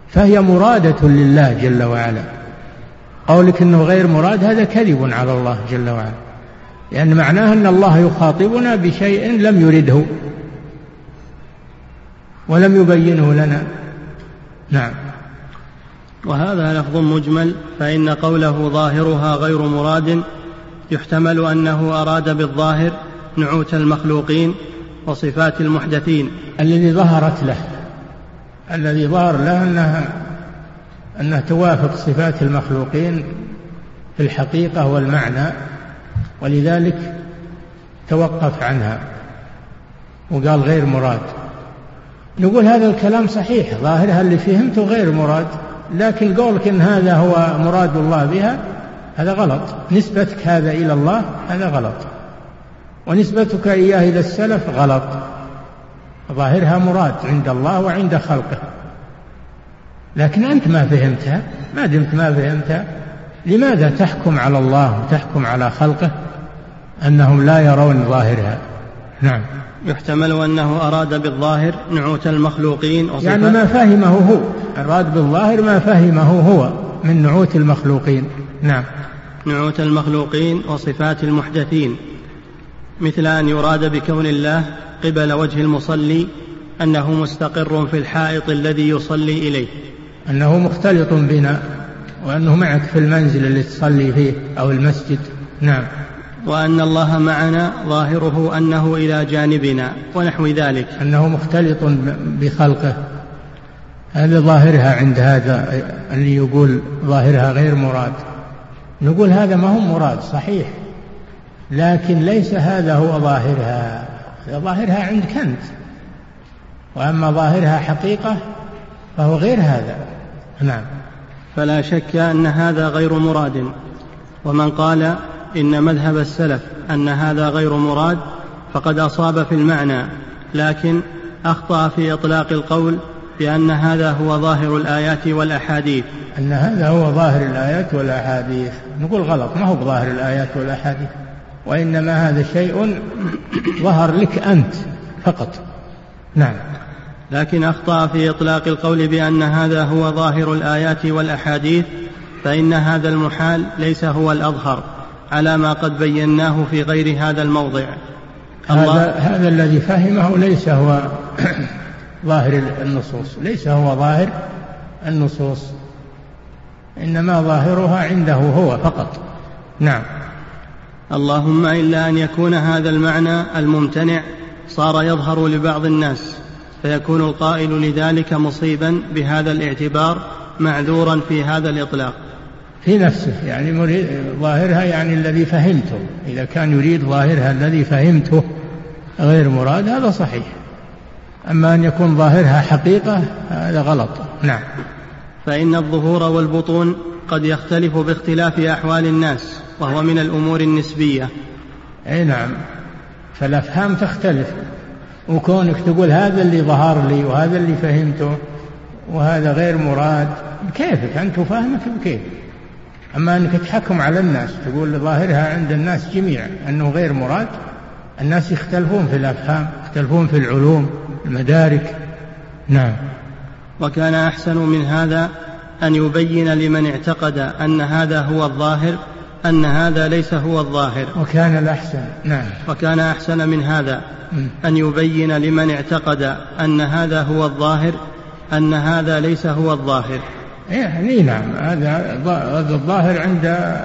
فهي مرادة لله جل وعلا. قولك أنه غير مراد هذا كذب على الله جل وعلا، لأن معناه أن الله يخاطبنا بشيء لم يرده ولم يبينه لنا. نعم. وهذا لفظ مجمل، فإن قوله ظاهرها غير مراد يحتمل أنه أراد بالظاهر نعوت المخلوقين وصفات المحدثين الذي ظهرت له الذي ظهر له أنها أنها توافق صفات المخلوقين في الحقيقة والمعنى، ولذلك توقف عنها وقال غير مراد. نقول هذا الكلام صحيح، ظاهرها اللي فهمته غير مراد، لكن قولك إن هذا هو مراد الله بها هذا غلط. نسبتك هذا إلى الله هذا غلط، ونسبتك إياه إلى السلف غلط. ظاهرها مراد عند الله وعند خلقه، لكن أنت ما فهمتها. ما دمت ما فهمتها لماذا تحكم على الله وتحكم على خلقه أنهم لا يرون ظاهرها؟ نعم. يحتمل أنه أراد بالظاهر نعوت المخلوقين وصفات، يعني ما فهمه هو، أراد بالظاهر ما فهمه هو من نعوت المخلوقين. نعم. نعوت المخلوقين وصفات المحدثين، مثل أن يراد بكون الله قبل وجه المصلي أنه مستقر في الحائط الذي يصلي إليه، أنه مختلط بنا، وأنه معك في المنزل اللي تصلي فيه أو المسجد. نعم. وأن الله معنا ظاهره أنه إلى جانبنا ونحو ذلك، أنه مختلط بخلقه. هذا ظاهرها عند هذا اللي يقول ظاهرها غير مراد. نقول هذا ما هو مراد صحيح، لكن ليس هذا هو ظاهرها. ظاهرها عندك أنت، وأما ظاهرها حقيقة فهو غير هذا. نعم. فلا شك أن هذا غير مراد. ومن قال إن مذهب السلف أن هذا غير مراد فقد أصاب في المعنى، لكن أخطأ في إطلاق القول بأن هذا هو ظاهر الآيات والأحاديث. أن هذا هو ظاهر الآيات والأحاديث نقول غلط، ما هو ظاهر الآيات والأحاديث، وإنما هذا شيء ظهر لك أنت فقط. نعم. لكن أخطأ في إطلاق القول بأن هذا هو ظاهر الآيات والأحاديث، فإن هذا المحال ليس هو الأظهر على ما قد بيناه في غير هذا الموضع. هذا, هذا الذي فهمه ليس هو ظاهر النصوص، ليس هو ظاهر النصوص، إنما ظاهرها عنده هو فقط. نعم. اللهم إلا أن يكون هذا المعنى الممتنع صار يظهر لبعض الناس، فيكون القائل لذلك مصيبا بهذا الاعتبار معذورا في هذا الإطلاق في نفسه. يعني مريد ظاهرها يعني الذي فهمته، إذا كان يريد ظاهرها الذي فهمته غير مراد هذا صحيح، أما أن يكون ظاهرها حقيقة هذا غلط. نعم. فإن الظهور والبطون قد يختلف باختلاف أحوال الناس، وهو من الأمور النسبية. أي نعم، فالأفهام تختلف، وكونك تقول هذا اللي ظهر لي وهذا اللي فهمته وهذا غير مراد كيفك أنت فاهمك بكيف. أما أنك تحكم على الناس تقول ظاهرها عند الناس جميعا أنه غير مراد، الناس يختلفون في الأفهام، يختلفون في العلوم المدارك. نعم. وكان أحسن من هذا أن يبين لمن اعتقد أن هذا هو الظاهر أن هذا ليس هو الظاهر. وكان الأحسن. نعم. وكان أحسن من هذا أن يبين لمن اعتقد أن هذا هو الظاهر أن هذا ليس هو الظاهر. يعني نعم، هذا الظاهر عند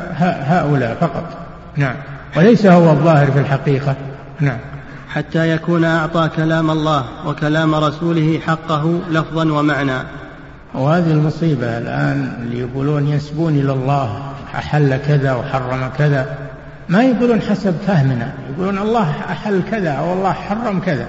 هؤلاء فقط. نعم. وليس هو الظاهر في الحقيقة. نعم. حتى يكون أعطى كلام الله وكلام رسوله حقه لفظا ومعنى. وهذه المصيبة الآن اللي يقولون ينسبون إلى الله أحل كذا وحرم كذا، ما يقولون حسب فهمنا، يقولون الله أحل كذا أو الله حرم كذا،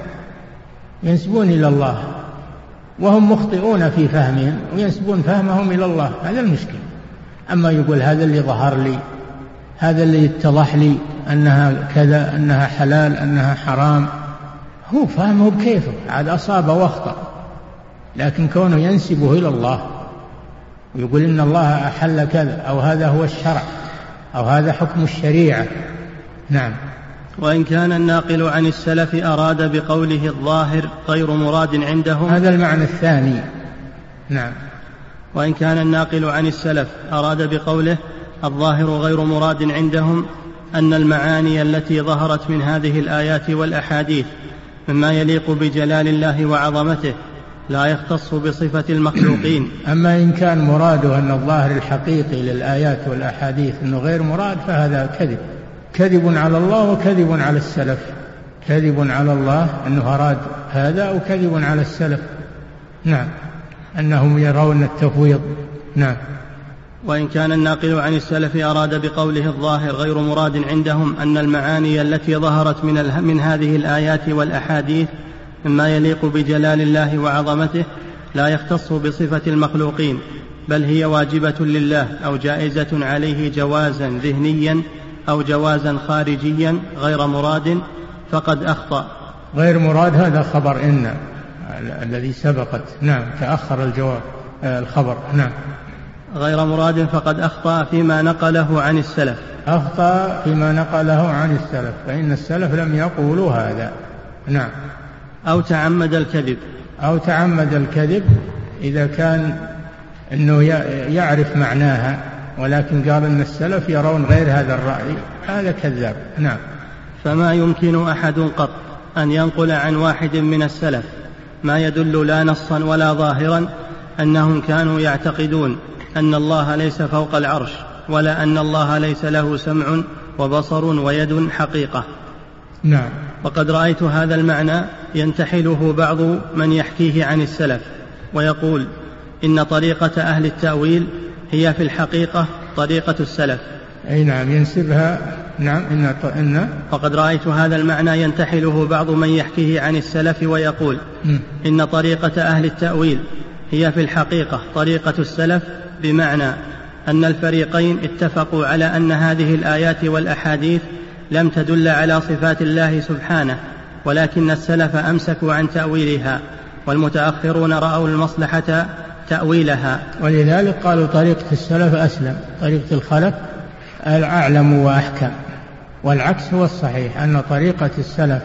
ينسبون إلى الله وهم مخطئون في فهمهم وينسبون فهمهم إلى الله. هذا المشكلة. أما يقول هذا اللي ظهر لي، هذا اللي اتضح لي أنها كذا، أنها حلال، أنها حرام، هو فهمه بكيفه، عاد أصاب واخطأ. لكن كونه ينسبه إلى الله ويقول إن الله أحل كذا أو هذا هو الشرع أو هذا حكم الشريعة. نعم. وإن كان الناقل عن السلف أراد بقوله الظاهر غير مراد عندهم، هذا المعنى الثاني. نعم. وإن كان الناقل عن السلف أراد بقوله الظاهر غير مراد عندهم أن المعاني التي ظهرت من هذه الآيات والأحاديث مما يليق بجلال الله وعظمته لا يختص بصفة المخلوقين. أما إن كان مراده أن الظاهر الحقيقي للآيات والأحاديث أنه غير مراد فهذا كذب، كذب على الله وكذب على السلف، كذب على الله أنه أراد هذا وكذب على السلف. نعم، أنهم يرون التفويض. نعم. وإن كان الناقل عن السلف أراد بقوله الظاهر غير مراد عندهم أن المعاني التي ظهرت من, من هذه الآيات والأحاديث مما يليق بجلال الله وعظمته لا يختص بصفة المخلوقين، بل هي واجبة لله أو جائزة عليه جوازا ذهنيا أو جوازا خارجيا غير مراد فقد أخطأ. غير مراد هذا خبر إن الذي سبقت. نعم، تأخر الجواب الخبر. نعم. غير مراد فقد أخطأ فيما نقله عن السلف. أخطأ فيما نقله عن السلف، فإن السلف لم يقولوا هذا. نعم. أو تعمد الكذب. أو تعمد الكذب إذا كان أنه يعرف معناها ولكن قال أن السلف يرون غير هذا الرأي، هذا كذاب. نعم. فما يمكن أحد قط أن ينقل عن واحد من السلف ما يدل لا نصا ولا ظاهرا أنهم كانوا يعتقدون أن الله ليس فوق العرش ولا أن الله ليس له سمع وبصر ويد حقيقة. نعم. وقد رأيت هذا المعنى ينتحله بعض من يحكيه عن السلف ويقول إن طريقة أهل التأويل هي في الحقيقة طريقة السلف. أي نعم، ينسبها. نعم. إن إن وقد رأيت هذا المعنى ينتحله بعض من يحكيه عن السلف ويقول م. إن طريقة أهل التأويل هي في الحقيقة طريقة السلف، بمعنى أن الفريقين اتفقوا على أن هذه الآيات والأحاديث لم تدل على صفات الله سبحانه، ولكن السلف أمسكوا عن تأويلها والمتأخرون رأوا المصلحة تأويلها، ولذلك قالوا طريقة السلف أسلم، طريقة الخلف الأعلم وأحكم. والعكس هو الصحيح، أن طريقة السلف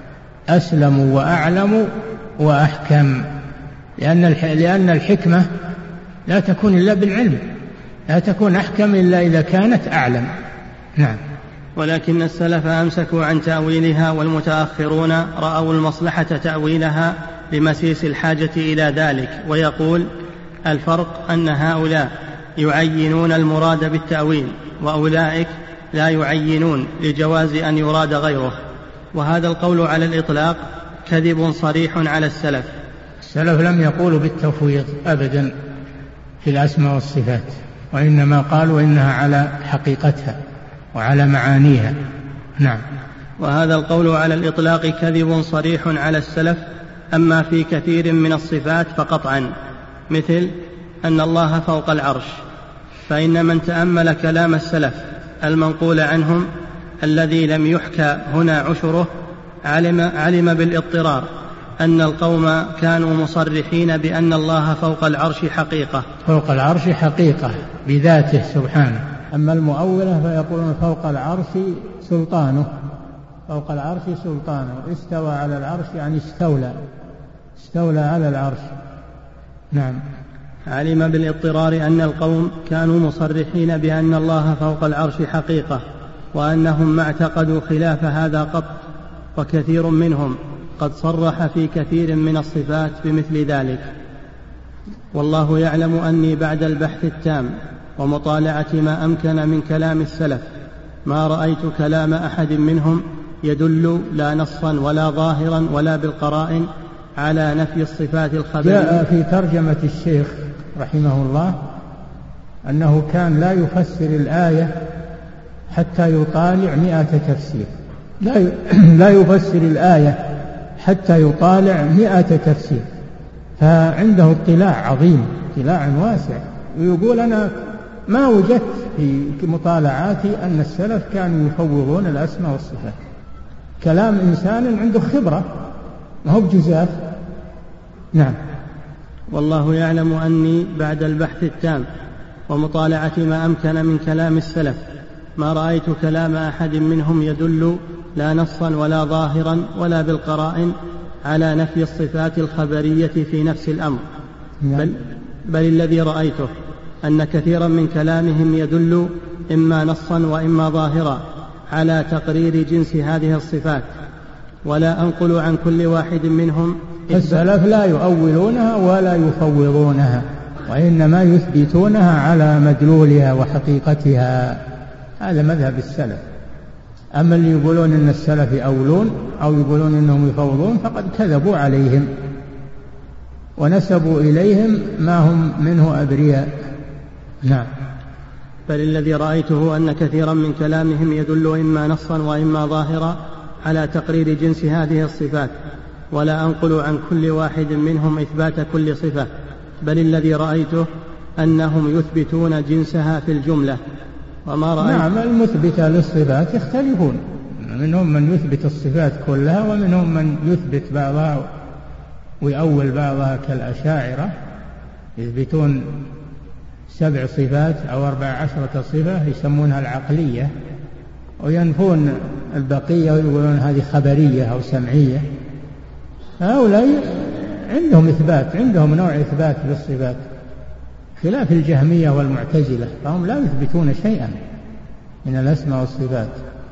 أسلم وأعلم وأحكم، لأن لأن الحكمة لا تكون إلا بالعلم، لا تكون أحكم إلا إذا كانت أعلم. نعم. ولكن السلف أمسكوا عن تأويلها والمتأخرون رأوا المصلحة تأويلها لمسيس الحاجة إلى ذلك. ويقول الفرق أن هؤلاء يعينون المراد بالتأويل وأولئك لا يعينون لجواز أن يراد غيره. وهذا القول على الإطلاق كذب صريح على السلف. السلف لم يقولوا بالتفويض أبدا في الأسماء والصفات، وإنما قالوا إنها على حقيقتها وعلى معانيها. نعم. وهذا القول على الإطلاق كذب صريح على السلف. أما في كثير من الصفات فقطعا، مثل أن الله فوق العرش، فإن من تأمل كلام السلف المنقول عنهم الذي لم يحكى هنا عشره علم, علم بالاضطرار أن القوم كانوا مصرحين بأن الله فوق العرش حقيقة. فوق العرش حقيقة بذاته سبحانه. أما المؤولة فيقولون فوق العرش سلطانه، فوق العرش سلطانه، استوى على العرش يعني استولى، استولى على العرش. نعم. علم بالاضطرار أن القوم كانوا مصرحين بأن الله فوق العرش حقيقة، وأنهم ما اعتقدوا خلاف هذا قط، وكثير منهم قد صرح في كثير من الصفات بمثل ذلك. والله يعلم أني بعد البحث التام ومطالعة ما أمكن من كلام السلف ما رأيت كلام أحد منهم يدل لا نصا ولا ظاهرا ولا بالقرائن على نفي الصفات الخبرية. جاء في ترجمة الشيخ رحمه الله أنه كان لا يفسر الآية حتى يطالع مئة تفسير، لا لا يفسر الآية حتى يطالع مئة تفسير، فعنده اطلاع عظيم، اطلاع واسع. ويقول أنا ما وجدت في مطالعاتي أن السلف كانوا يفوضون الأسماء والصفات. كلام إنسان عنده خبرة، ما هو بجزاف. نعم. والله يعلم أني بعد البحث التام ومطالعة ما أمكن من كلام السلف ما رأيت كلام أحد منهم يدل لا نصا ولا ظاهرا ولا بالقرائن على نفي الصفات الخبرية في نفس الأمر، بل, بل الذي رأيته أن كثيرا من كلامهم يدل إما نصا وإما ظاهرا على تقرير جنس هذه الصفات، ولا أنقل عن كل واحد منهم. السلف لا يؤولونها ولا يفوضونها، وإنما يثبتونها على مدلولها وحقيقتها، هذا مذهب السلف. أما اللي يقولون إن السلف يؤولون أو يقولون إنهم يفوضون فقد كذبوا عليهم ونسبوا إليهم ما هم منه أبرياء. نعم. بل الذي رأيته أن كثيرا من كلامهم يدل إما نصا وإما ظاهرا على تقرير جنس هذه الصفات، ولا أنقل عن كل واحد منهم إثبات كل صفة، بل الذي رأيته أنهم يثبتون جنسها في الجملة. وما رأيت نعم، المثبتة للصفات يختلفون، منهم من يثبت الصفات كلها ومنهم من يثبت بعضها ويؤول بعضها كالأشاعرة، يثبتون سبع صفات أو أربع عشرة صفة يسمونها العقلية، وينفون البقية ويقولون هذه خبرية أو سمعية. هؤلاء عندهم إثبات، عندهم نوع إثبات للصفات، خلاف الجهمية والمعتزلة فهم لا يثبتون شيئا من الأسماء والصفات،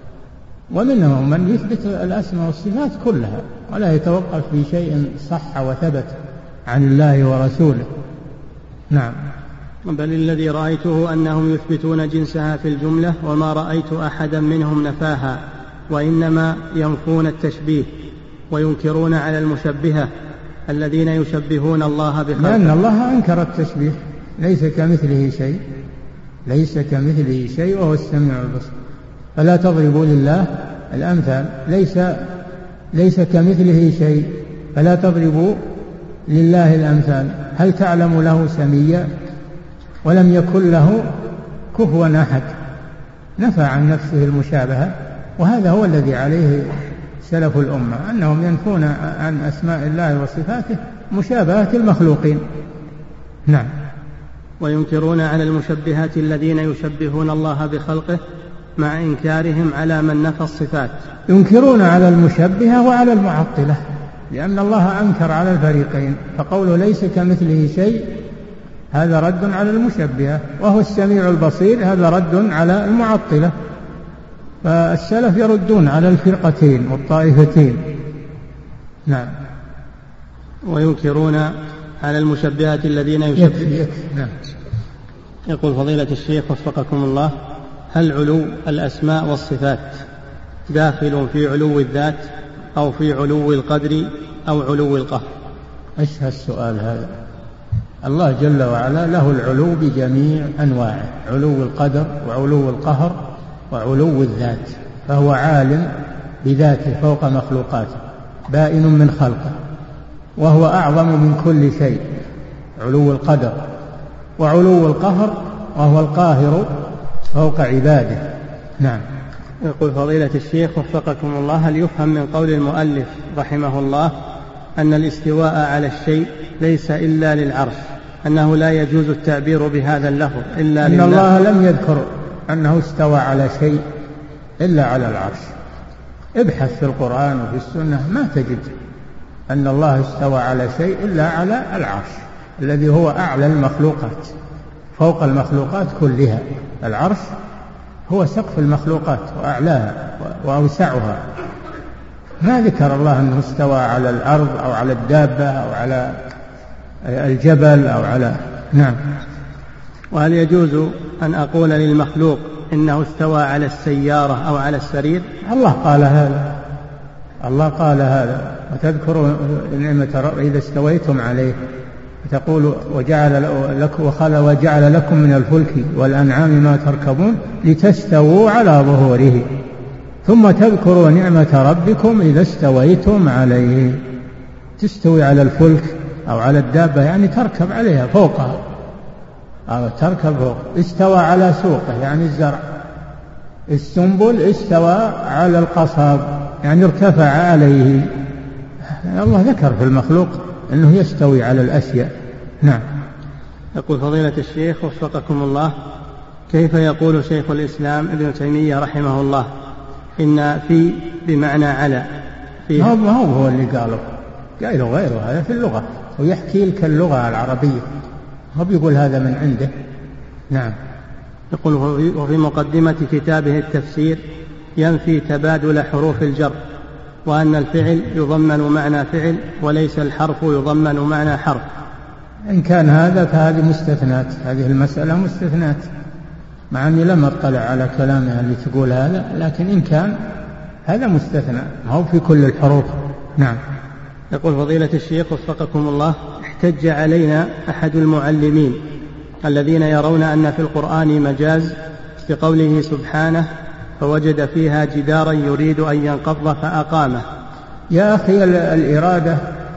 ومنهم من يثبت الأسماء والصفات كلها ولا يتوقف في شيء صح وثبت عن الله ورسوله. نعم. بل الذي رأيته أنهم يثبتون جنسها في الجملة، وما رأيت أحدا منهم نفاها، وإنما ينفون التشبيه وينكرون على المشبهة الذين يشبهون الله بخلقه، لأن الله أنكر التشبيه، ليس كمثله شيء، ليس كمثله شيء وهو السميع البصير. فلا تضربوا لله الأمثال، ليس ليس كمثله شيء، فلا تضربوا لله الأمثال. هل تعلم له سميا؟ ولم يكن له كفوا أحد، نفى عن نفسه المشابهة. وهذا هو الذي عليه سلف الأمة، أنهم ينفون عن أسماء الله وصفاته مشابهة المخلوقين. نعم. وينكرون على المشبهات الذين يشبهون الله بخلقه مع إنكارهم على من نفى الصفات. ينكرون على المشبهة وعلى المعطلة، لأن الله أنكر على الفريقين، فقوله ليس كمثله شيء هذا رد على المشبهة، وهو السميع البصير هذا رد على المعطلة. فالسلف يردون على الفرقتين والطائفتين. نعم. وينكرون على المشبهات الذين يشبهون. نعم. يقول فضيلة الشيخ وفقكم الله: هل علو الأسماء والصفات داخل في علو الذات أو في علو القدر أو علو القهر؟ ايش هالسؤال هذا؟ الله جل وعلا له العلو بجميع أنواعه، علو القدر وعلو القهر وعلو الذات، فهو عالم بذاته فوق مخلوقاته، بائن من خلقه، وهو أعظم من كل شيء، علو القدر. وعلو القهر وهو القاهر فوق عباده. نعم. يقول فضيلة الشيخ وفقكم الله: هل يفهم من قول المؤلف رحمه الله أن الاستواء على الشيء ليس إلا للعرش، أنه لا يجوز التعبير بهذا اللفظ إلا أن لله؟ الله لم يذكر أنه استوى على شيء إلا على العرش. ابحث في القرآن وفي السنة ما تجد أن الله استوى على شيء إلا على العرش الذي هو أعلى المخلوقات فوق المخلوقات كلها. العرش هو سقف المخلوقات وأعلاها وأوسعها. ما ذكر الله أنه استوى على الأرض أو على الدابة أو على الجبل أو على. نعم. وهل يجوز أن أقول للمخلوق إنه استوى على السيارة أو على السرير؟ الله قال هذا، الله قال هذا: وتذكروا نعمة رب إذا استويتم عليه، تقول وجعل لكم وخلق وجعل لكم من الفلك والأنعام ما تركبون لتستووا على ظهوره ثم تذكروا نعمة ربكم إذا استويتم عليه. تستوي على الفلك أو على الدابة يعني تركب عليها فوقها، أو تركب فوق. استوى على سوقه يعني الزرع. السنبل استوى على القصب يعني ارتفع عليه. الله ذكر في المخلوق أنه يستوي على الأشياء. نعم. يقول فضيلة الشيخ وفقكم الله: كيف يقول شيخ الإسلام ابن تيمية رحمه الله إن في بمعنى على؟ ما هو, ما هو هو اللي قاله، قاله غيره، هذا في اللغة ويحكي لك اللغة العربية. هو بيقول هذا من عنده. نعم. يقول وفي مقدمة كتابه التفسير ينفي تبادل حروف الجر، وأن الفعل يضمن معنى فعل وليس الحرف يضمن معنى حرف. إن كان هذا فهذه مستثنات، هذه المسألة مستثنات، مع أني لم أطلع على كلامها اللي تقول هذا، لكن إن كان هذا مستثنى ما هو في كل الحروف. نعم. يقول فضيلة الشيخ وفقكم الله، احتج علينا أحد المعلمين الذين يرون أن في القرآن مجاز بقوله سبحانه فوجد فيها جدارا يريد أن ينقض فأقامه. يا أخي الإرادة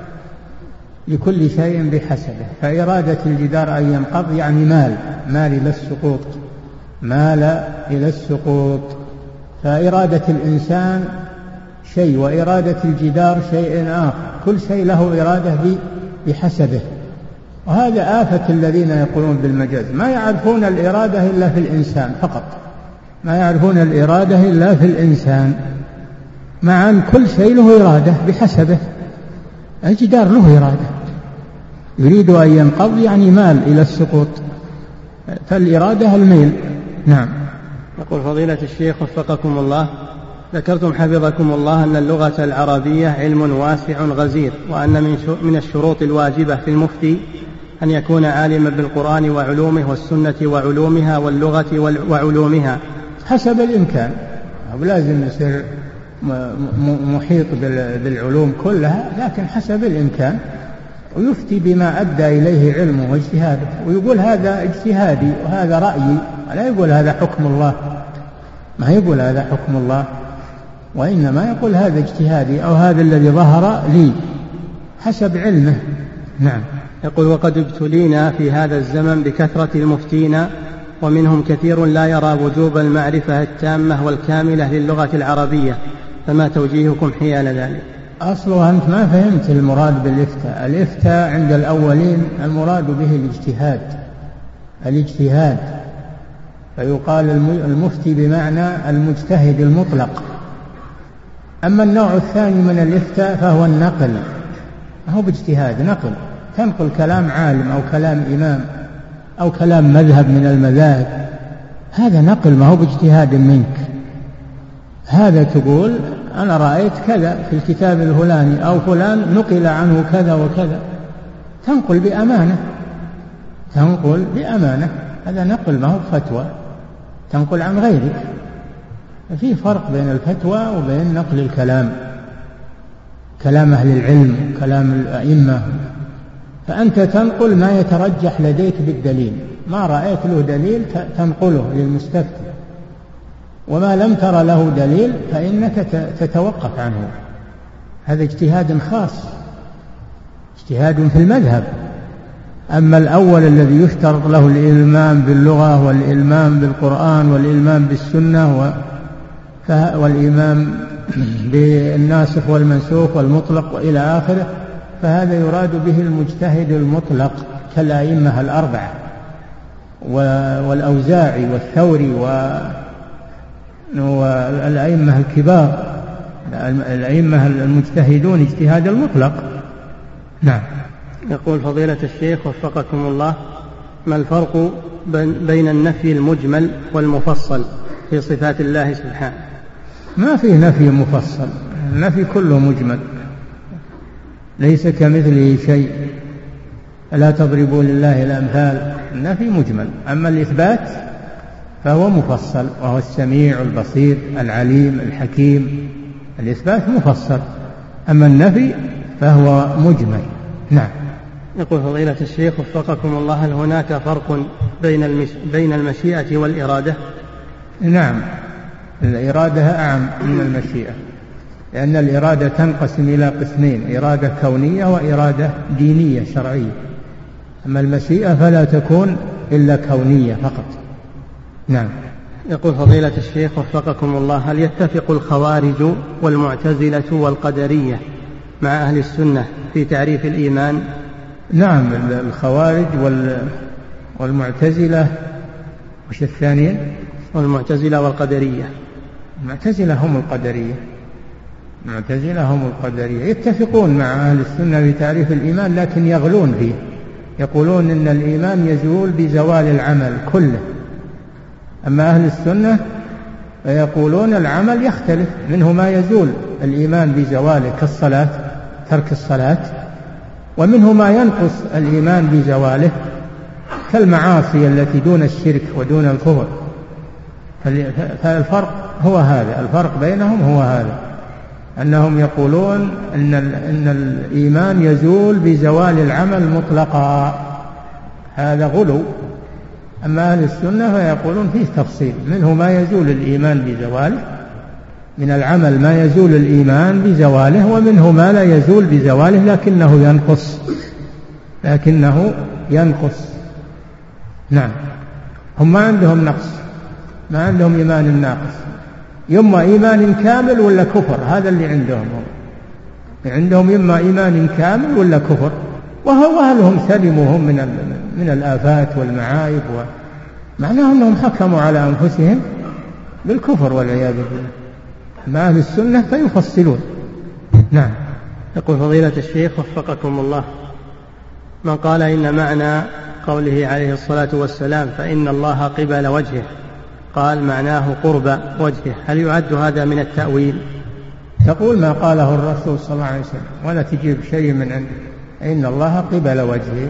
لكل شيء بحسبه، فإرادة الجدار أن ينقض يعني مال مال إلى السقوط، مال إلى السقوط، فإرادة الإنسان شيء وإرادة الجدار شيء آخر، كل شيء له إرادة بحسبه. وهذا آفة الذين يقولون بالمجاز، ما يعرفون الإرادة إلا في الإنسان فقط، ما يعرفون الإرادة إلا في الإنسان، مع أن كل شيء له إرادة بحسبه. الجدار له إرادة، يريد أن ينقض يعني مال إلى السقوط، فالإرادة الميل. نعم. يقول فضيلة الشيخ وفقكم الله، ذكرتم حفظكم الله أن اللغة العربية علم واسع غزير، وأن من الشروط الواجبة في المفتي أن يكون عالما بالقرآن وعلومه والسنة وعلومها واللغة وعلومها حسب الإمكان، لازم يصير محيط بالعلوم كلها، لكن حسب الإمكان، ويفتي بما أدى إليه علمه واجتهاده، ويقول هذا اجتهادي وهذا رأيي، لا يقول هذا حكم الله، ما يقول هذا حكم الله، وإنما يقول هذا اجتهادي أو هذا الذي ظهر لي حسب علمه. نعم. يقول وقد ابتلينا في هذا الزمن بكثرة المفتين، ومنهم كثير لا يرى وجوب المعرفة التامة والكاملة للغة العربية، فما توجيهكم حيال ذلك؟ أصله أنت ما فهمت المراد بالإفتاء. الإفتاء عند الأولين المراد به الاجتهاد، الاجتهاد، فيقال المفتي بمعنى المجتهد المطلق. أما النوع الثاني من الإفتاء فهو النقل، ما هو باجتهاد، نقل، تنقل كلام عالم أو كلام إمام أو كلام مذهب من المذاهب، هذا نقل ما هو باجتهاد منك. هذا تقول أنا رأيت كذا في الكتاب الفلاني أو فلان نقل عنه كذا وكذا، تنقل بأمانة، تنقل بأمانة، هذا نقل ما هو فتوى، تنقل عن غيرك. في فرق بين الفتوى وبين نقل الكلام، كلام أهل العلم وكلام الأئمة، فأنت تنقل ما يترجح لديك بالدليل، ما رأيت له دليل تنقله للمستفتي، وما لم تر له دليل فإنك تتوقف عنه. هذا اجتهاد خاص، اجتهاد في المذهب. أما الأول الذي يشترط له الإلمام باللغة والإلمام بالقرآن والإلمام بالسنة والإلمام بالناسخ والمنسوخ والمطلق وإلى آخره، فهذا يراد به المجتهد المطلق كالأئمة الأربعة والأوزاعي والثوري والأئمة الكبار، الأئمة المجتهدون اجتهاد المطلق. نعم. يقول فضيلة الشيخ وفقكم الله، ما الفرق بين النفي المجمل والمفصل في صفات الله سبحانه؟ ما فيه نفي مفصل، النفي كله مجمل، ليس كمثله شيء، لا تضربوا لله الأمثال، النفي مجمل. أما الإثبات فهو مفصل، وهو السميع البصير العليم الحكيم، الإثبات مفصل، أما النفي فهو مجمل. نعم. يقول فضيلة الشيخ وفقكم الله، هل هناك فرق بين المش... بين المشيئة والإرادة؟ نعم، الإرادة أعم من المشيئة، لأن الإرادة تنقسم إلى قسمين، إرادة كونية وإرادة دينية شرعية، أما المشيئة فلا تكون إلا كونية فقط. نعم. يقول فضيلة الشيخ وفقكم الله، هل يتفق الخوارج والمعتزلة والقدرية مع أهل السنة في تعريف الإيمان؟ نعم، الخوارج والمعتزلة، وش الثانية؟ والمعتزلة والقدرية. المعتزلة هم القدرية، المعتزلة هم القدرية، يتفقون مع أهل السنة في تعريف الإيمان، لكن يغلون فيه، يقولون إن الإيمان يزول بزوال العمل كله. أما أهل السنة فيقولون العمل يختلف، منه ما يزول الإيمان بزواله كالصلاة، ترك الصلاة، ومنه ما ينقص الإيمان بزواله كالمعاصي التي دون الشرك ودون الكفر. فالفرق هو هذا، الفرق بينهم هو هذا، أنهم يقولون إن, إن الإيمان يزول بزوال العمل مطلقا، هذا غلو. أما أهل السنة فيقولون فيه تفصيل، منه ما يزول الإيمان بزواله، من العمل ما يزول الإيمان بزواله، ومنه ما لا يزول بزواله لكنه ينقص لكنه ينقص نعم. هم ما عندهم نقص، ما عندهم إيمان ناقص، إما إيمان كامل ولا كفر، هذا اللي عندهم. عندهم إما إيمان كامل ولا كفر، وهو أهلهم سلموهم من من الآفات والمعايب، ومعناه أنهم حكموا على أنفسهم بالكفر والعياذ بالله. مع أهل السنة فيفصلون. نعم. يقول فضيلة الشيخ وفقكم الله: من قال إن معنى قوله عليه الصلاة والسلام فإن الله قبل وجهه قال معناه قرب وجهه، هل يعد هذا من التأويل؟ تقول ما قاله الرسول صلى الله عليه وسلم ولا تجيب شيء من عنده، إن الله قبل وجهه،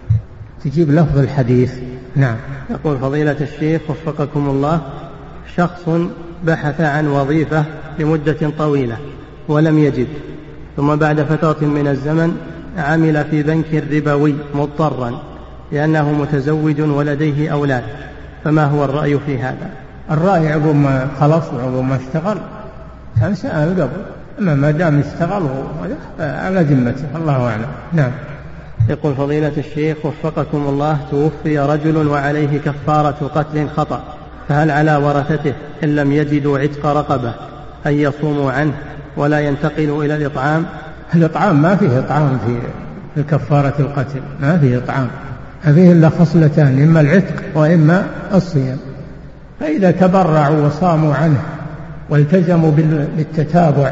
تجيب لفظ الحديث. نعم. يقول فضيلة الشيخ وفقكم الله: شخص بحث عن وظيفة لمدة طويلة ولم يجد، ثم بعد فترة من الزمن عمل في بنك ربوي مضطرا لأنه متزوج ولديه أولاد، فما هو الرأي في هذا؟ الرأي عقب ما خلص وعقب ما اشتغل كان سأل قبل، أما ما دام اشتغل على ذمته، الله أعلم. نعم. يقول فضيلة الشيخ وفقكم الله: توفي رجل وعليه كفارة قتل خطأ، فهل على ورثته إن لم يجدوا عتق رقبة أن يصوموا عنه ولا ينتقلوا إلى الإطعام؟ الإطعام ما فيه إطعام في كفارة القتل، ما فيه إطعام، ما فيه إلا خصلتان، إما العتق وإما الصيام. فإذا تبرعوا وصاموا عنه والتزموا بالتتابع،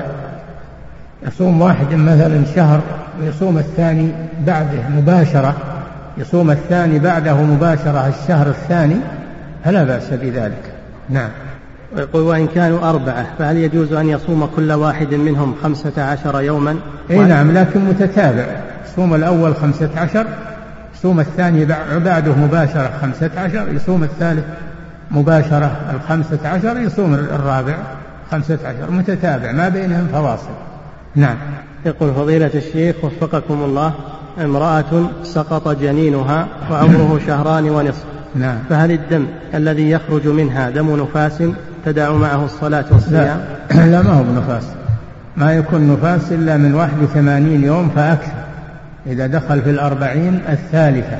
يصوم واحد مثلا شهر ويصوم الثاني بعده مباشرة، يصوم الثاني بعده مباشرة الشهر الثاني، فلا بأس بذلك. نعم. ويقول: وإن كانوا أربعة فهل يجوز أن يصوم كل واحد منهم خمسة عشر يوما؟ إيه نعم، لكن متتابع، يصوم الأول خمسة عشر، يصوم الثاني بعده مباشرة خمسة عشر، يصوم الثالث مباشرة الخمسة عشر، يصوم الرابع خمسة عشر، متتابع ما بينهم فواصل. نعم. يقول فضيلة الشيخ وفقكم الله: امرأة سقط جنينها وعمره شهران ونصف، نعم. فهل الدم الذي يخرج منها دم نفاس تدع معه الصلاة والصيام؟ لا, لا ما هو بنفاس، ما يكون نفاس إلا من واحد وثمانين يوم فأكثر، إذا دخل في الأربعين الثالثة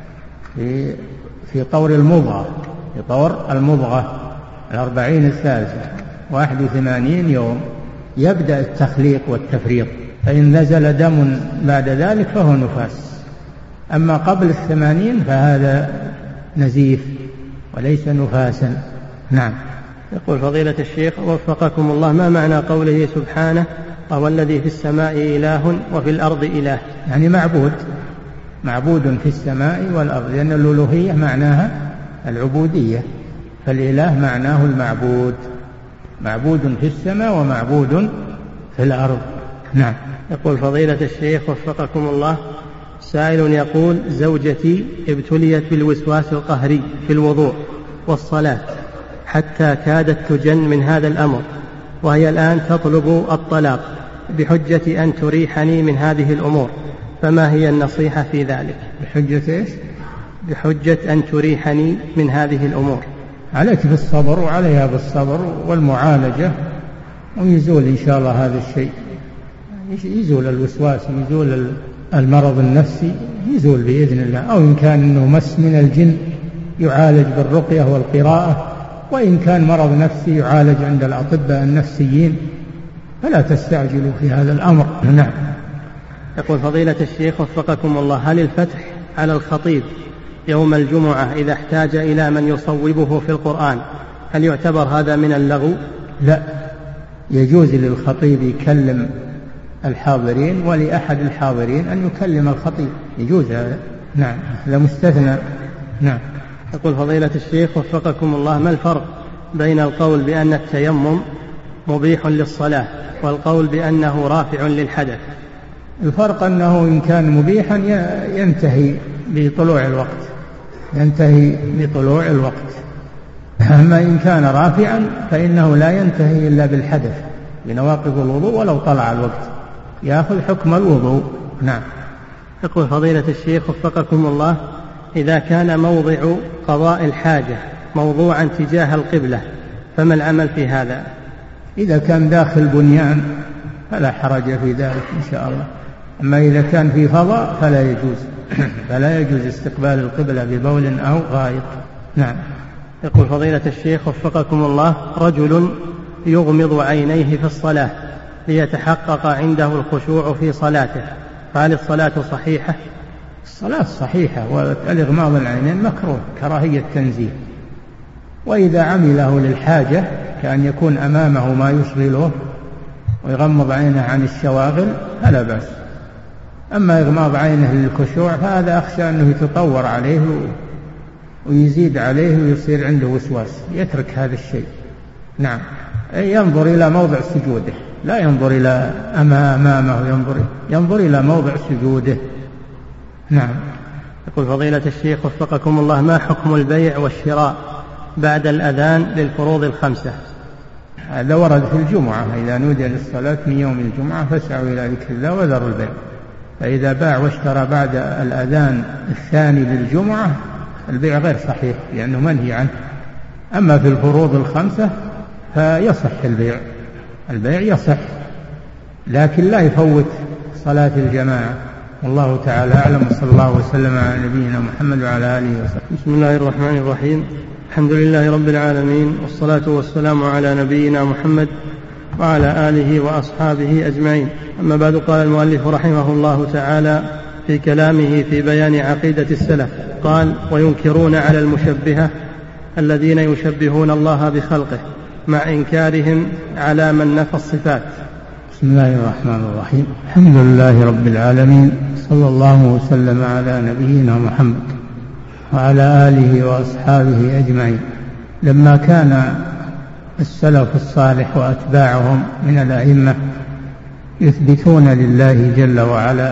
في, في طور المضغة، في طور المضغة الأربعين الثالثة واحد وثمانين يوم يبدأ التخليق والتفريط، فإن نزل دم بعد ذلك فهو نفاس، أما قبل الثمانين فهذا نزيف وليس نفاسا. نعم. يقول فضيلة الشيخ وفقكم الله: ما معنى قوله سبحانه: وهو الذي في السماء إله وفي الأرض إله؟ يعني معبود، معبود في السماء والأرض، لأن الألوهية معناها العبودية، فالإله معناه المعبود، معبود في السماء ومعبود في الأرض. نعم. يقول فضيلة الشيخ وفقكم الله: سائل يقول: زوجتي ابتليت بالوسواس القهري في الوضوء والصلاة حتى كادت تجن من هذا الأمر، وهي الآن تطلب الطلاق بحجة أن تريحني من هذه الأمور، فما هي النصيحة في ذلك؟ بحجة إيش؟ بحجة أن تريحني من هذه الأمور. عليك بالصبر، وعليها بالصبر والمعالجة، ويزول إن شاء الله هذا الشيء، يزول الوسواس، يزول المرض النفسي، يزول بإذن الله. أو إن كان إنه مس من الجن يعالج بالرقية والقراءة، وإن كان مرض نفسي يعالج عند الأطباء النفسيين، فلا تستعجلوا في هذا الأمر. نعم. يقول فضيلة الشيخ وفقكم الله: هل الفتح على الخطيب يوم الجمعة إذا احتاج إلى من يصوبه في القرآن هل يعتبر هذا من اللغو؟ لا، يجوز للخطيب يكلم الحاضرين، ولأحد الحاضرين أن يكلم الخطيب، يجوز هذا. نعم هذا مستثنى. نعم. يقول فضيلة الشيخ وفقكم الله، ما الفرق بين القول بأن التيمم مبيح للصلاة والقول بأنه رافع للحدث؟ الفرق أنه إن كان مبيحا ينتهي بطلوع الوقت، ينتهي بطلوع الوقت. أما إن كان رافعا فإنه لا ينتهي إلا بالحدث بنواقض الوضوء ولو طلع الوقت، يأخذ حكم الوضوء. نعم. يقول فضيلة الشيخ وفقكم الله، إذا كان موضع قضاء الحاجة موضوعا تجاه القبلة فما العمل في هذا؟ إذا كان داخل بنيان فلا حرج في ذلك إن شاء الله، أما إذا كان في فضاء فلا يجوز فلا يجوز استقبال القبلة ببول أو غائط. نعم. يقول فضيلة الشيخ وفقكم الله، رجل يغمض عينيه في الصلاة ليتحقق عنده الخشوع في صلاته، فهل الصلاة صحيحة؟ الصلاة صحيحة، والإغماض العينين مكروه كراهية تنزيه، وإذا عمله للحاجة كأن يكون أمامه ما يشغله ويغمض عينه عن الشواغل فلا بأس. أما إغماض عينه للخشوع فهذا أخشى أنه يتطور عليه ويزيد عليه ويصير عنده وسواس، يترك هذا الشيء. نعم. ينظر إلى موضع سجوده، لا ينظر إلى أمامه، ينظر, ينظر إلى موضع سجوده. نعم. يقول فضيلة الشيخ وفقكم الله، ما حكم البيع والشراء بعد الأذان للفروض الخمسة؟ هذا ورد في الجمعة، إذا نودي للصلاة من يوم الجمعة فاسعوا إلى ذكر الله وذروا البيع. فإذا باع واشترى بعد الأذان الثاني للجمعة البيع غير صحيح لأنه منهي عنه. أما في الفروض الخمسة فيصح البيع، البيع يصح، لكن لا يفوت صلاة الجماعة. والله تعالى أعلم، وصلى الله وسلم على نبينا محمد وعلى آله وسلم. بسم الله الرحمن الرحيم، الحمد لله رب العالمين، والصلاة والسلام على نبينا محمد وعلى آله وأصحابه أجمعين. أما بعد، قال المؤلف رحمه الله تعالى في كلامه في بيان عقيدة السلف، قال: وينكرون على المشبهة الذين يشبهون الله بخلقه مع إنكارهم على من نفى الصفات. بسم الله الرحمن الرحيم، الحمد لله رب العالمين، صلى الله وسلم على نبينا محمد وعلى آله وأصحابه أجمعين. لما كان السلف الصالح وأتباعهم من الأئمة يثبتون لله جل وعلا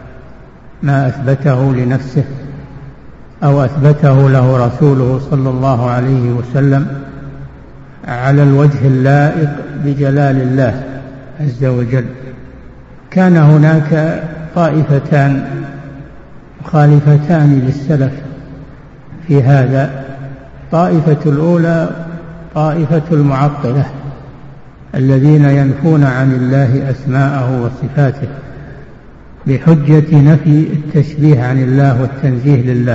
ما أثبته لنفسه أو أثبته له رسوله صلى الله عليه وسلم على الوجه اللائق بجلال الله عز وجل، كان هناك طائفتان مخالفتان للسلف في هذا. طائفة الأولى طائفة المعطلة الذين ينفون عن الله أسماءه وصفاته بحجة نفي التشبيه عن الله والتنزيه لله.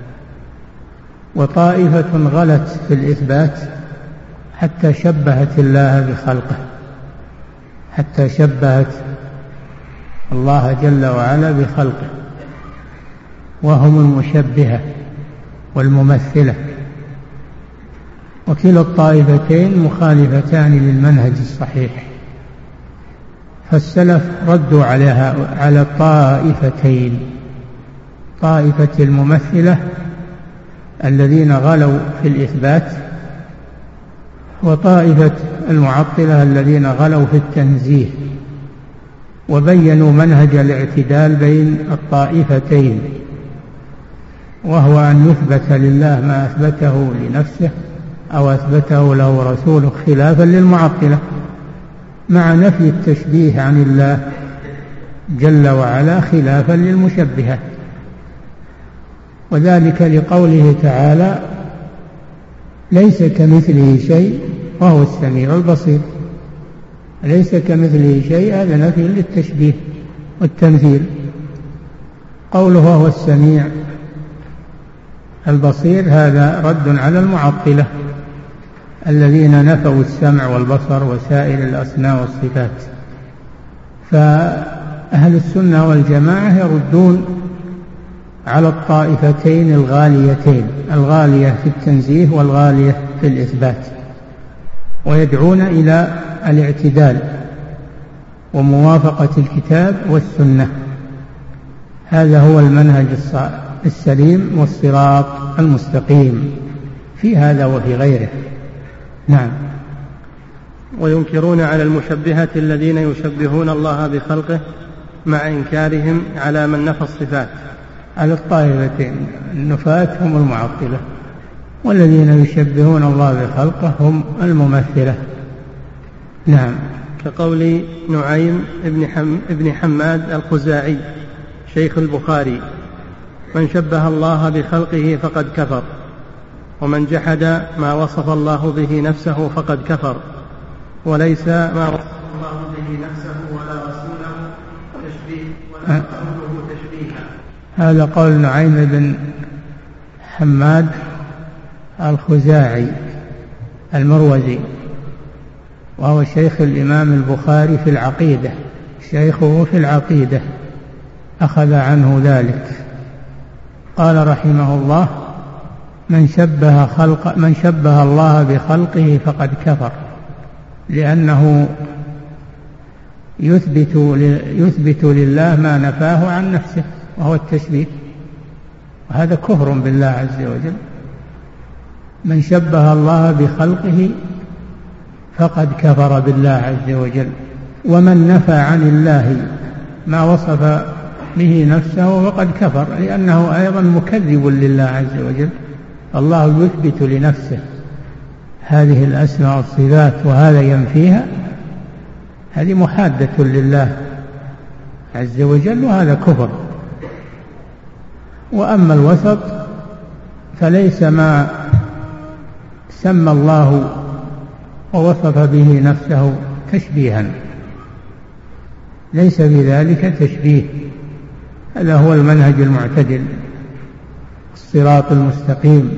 وطائفة غلت في الإثبات حتى شبهت الله بخلقه، حتى شبهت الله جل وعلا بخلقه، وهم المشبهة والممثلة. وكلا الطائفتين مخالفتان للمنهج الصحيح، فالسلف ردوا عليها على الطائفتين، طائفة الممثلة الذين غلوا في الإثبات، وطائفة المعطلة الذين غلوا في التنزيه، وبينوا منهج الاعتدال بين الطائفتين، وهو أن يثبت لله ما أثبته لنفسه أو أثبته له رسوله خلافا للمعطلة، مع نفي التشبيه عن الله جل وعلا خلافا للمشبهة. وذلك لقوله تعالى: ليس كمثله شيء وهو السميع البصير. ليس كمثله شيء هذا نفي للتشبيه والتمثيل. قوله وهو السميع البصير هذا رد على المعطلة الذين نفوا السمع والبصر وسائر الأسماء والصفات. فأهل السنة والجماعة يردون على الطائفتين الغاليتين، الغالية في التنزيه والغالية في الإثبات، ويدعون إلى الاعتدال وموافقة الكتاب والسنة. هذا هو المنهج السليم والصراط المستقيم في هذا وفي غيره. نعم. وينكرون على المشبهة الذين يشبهون الله بخلقه مع إنكارهم على من نفى الصفات. على الطائفتين، النفاة هم المعطلة، والذين يشبهون الله بخلقه هم الممثلة. نعم. كقول نعيم ابن, حم ابن حماد الخزاعي شيخ البخاري: من شبه الله بخلقه فقد كفر، ومن جحد ما وصف الله به نفسه فقد كفر، وليس ما وصف الله به نفسه ولا رسوله تشبيه ولا رسوله تشبيها. هذا قول نعيم بن حماد الخزاعي المروزي، وهو شيخ الإمام البخاري في العقيدة، شيخه في العقيدة أخذ عنه ذلك. قال رحمه الله: من شبه, خلق من شبه الله بخلقه فقد كفر، لأنه يثبت, يثبت لله ما نفاه عن نفسه وهو التشبيه، وهذا كفر بالله عز وجل. من شبه الله بخلقه فقد كفر بالله عز وجل. ومن نفى عن الله ما وصف به نفسه فقد كفر، لأنه أيضا مكذب لله عز وجل. الله يثبت لنفسه هذه الأسماء والصفات وهذا ينفيها، هذه محادة لله عز وجل، وهذا كفر. وأما الوسط فليس ما سمى الله ووصف به نفسه تشبيها، ليس بذلك تشبيه، هذا هو المنهج المعتدل الصراط المستقيم.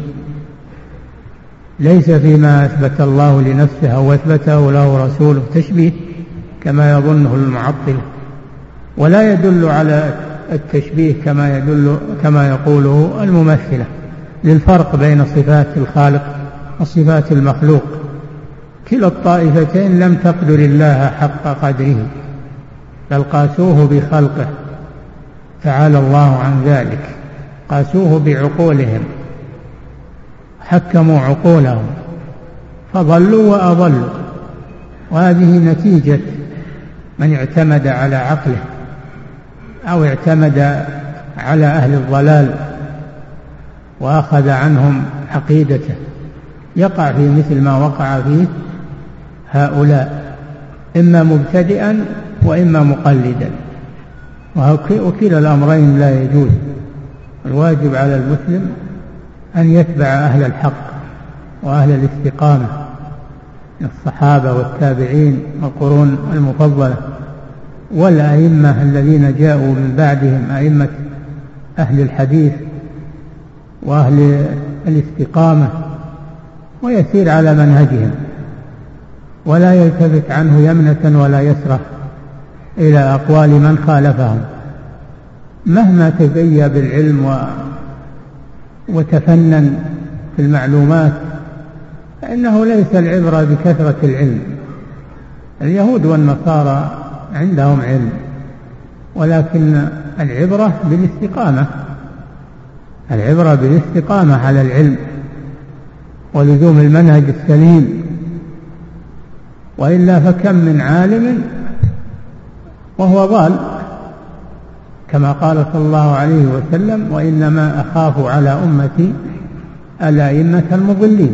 ليس فيما أثبت الله لنفسه أو أثبته له رسوله تشبيه كما يظنه المعطل، ولا يدل على التشبيه كما يدل كما يقوله الممثلة، للفرق بين صفات الخالق وصفات المخلوق. كلا الطائفتين لم تقدر الله حق قدره، بل قاسوه بخلقه تعالى الله عن ذلك، قاسوه بعقولهم، حكموا عقولهم فضلوا وأضلوا. وهذه نتيجة من اعتمد على عقله أو اعتمد على أهل الضلال وأخذ عنهم عقيدته، يقع في مثل ما وقع فيه هؤلاء، إما مبتدئا وإما مقلدا، وكلا الأمرين لا يجوز. الواجب على المسلم أن يتبع أهل الحق وأهل الاستقامة من الصحابة والتابعين والقرون المفضلة، والأئمة الذين جاءوا من بعدهم، أئمة أهل الحديث وأهل الاستقامة، ويسير على منهجهم ولا يلتفت عنه يمنة ولا يسرة إلى أقوال من خالفهم، مهما تزيى بالعلم و... وتفنن في المعلومات، فإنه ليس العبرة بكثرة العلم. اليهود والنصارى عندهم علم، ولكن العبرة بالاستقامة، العبرة بالاستقامة على العلم ولزوم المنهج السليم، وإلا فكم من عالم وهو ضال، كما قال صلى الله عليه وسلم: وإنما أخاف على أمتي الأئمة المضلين.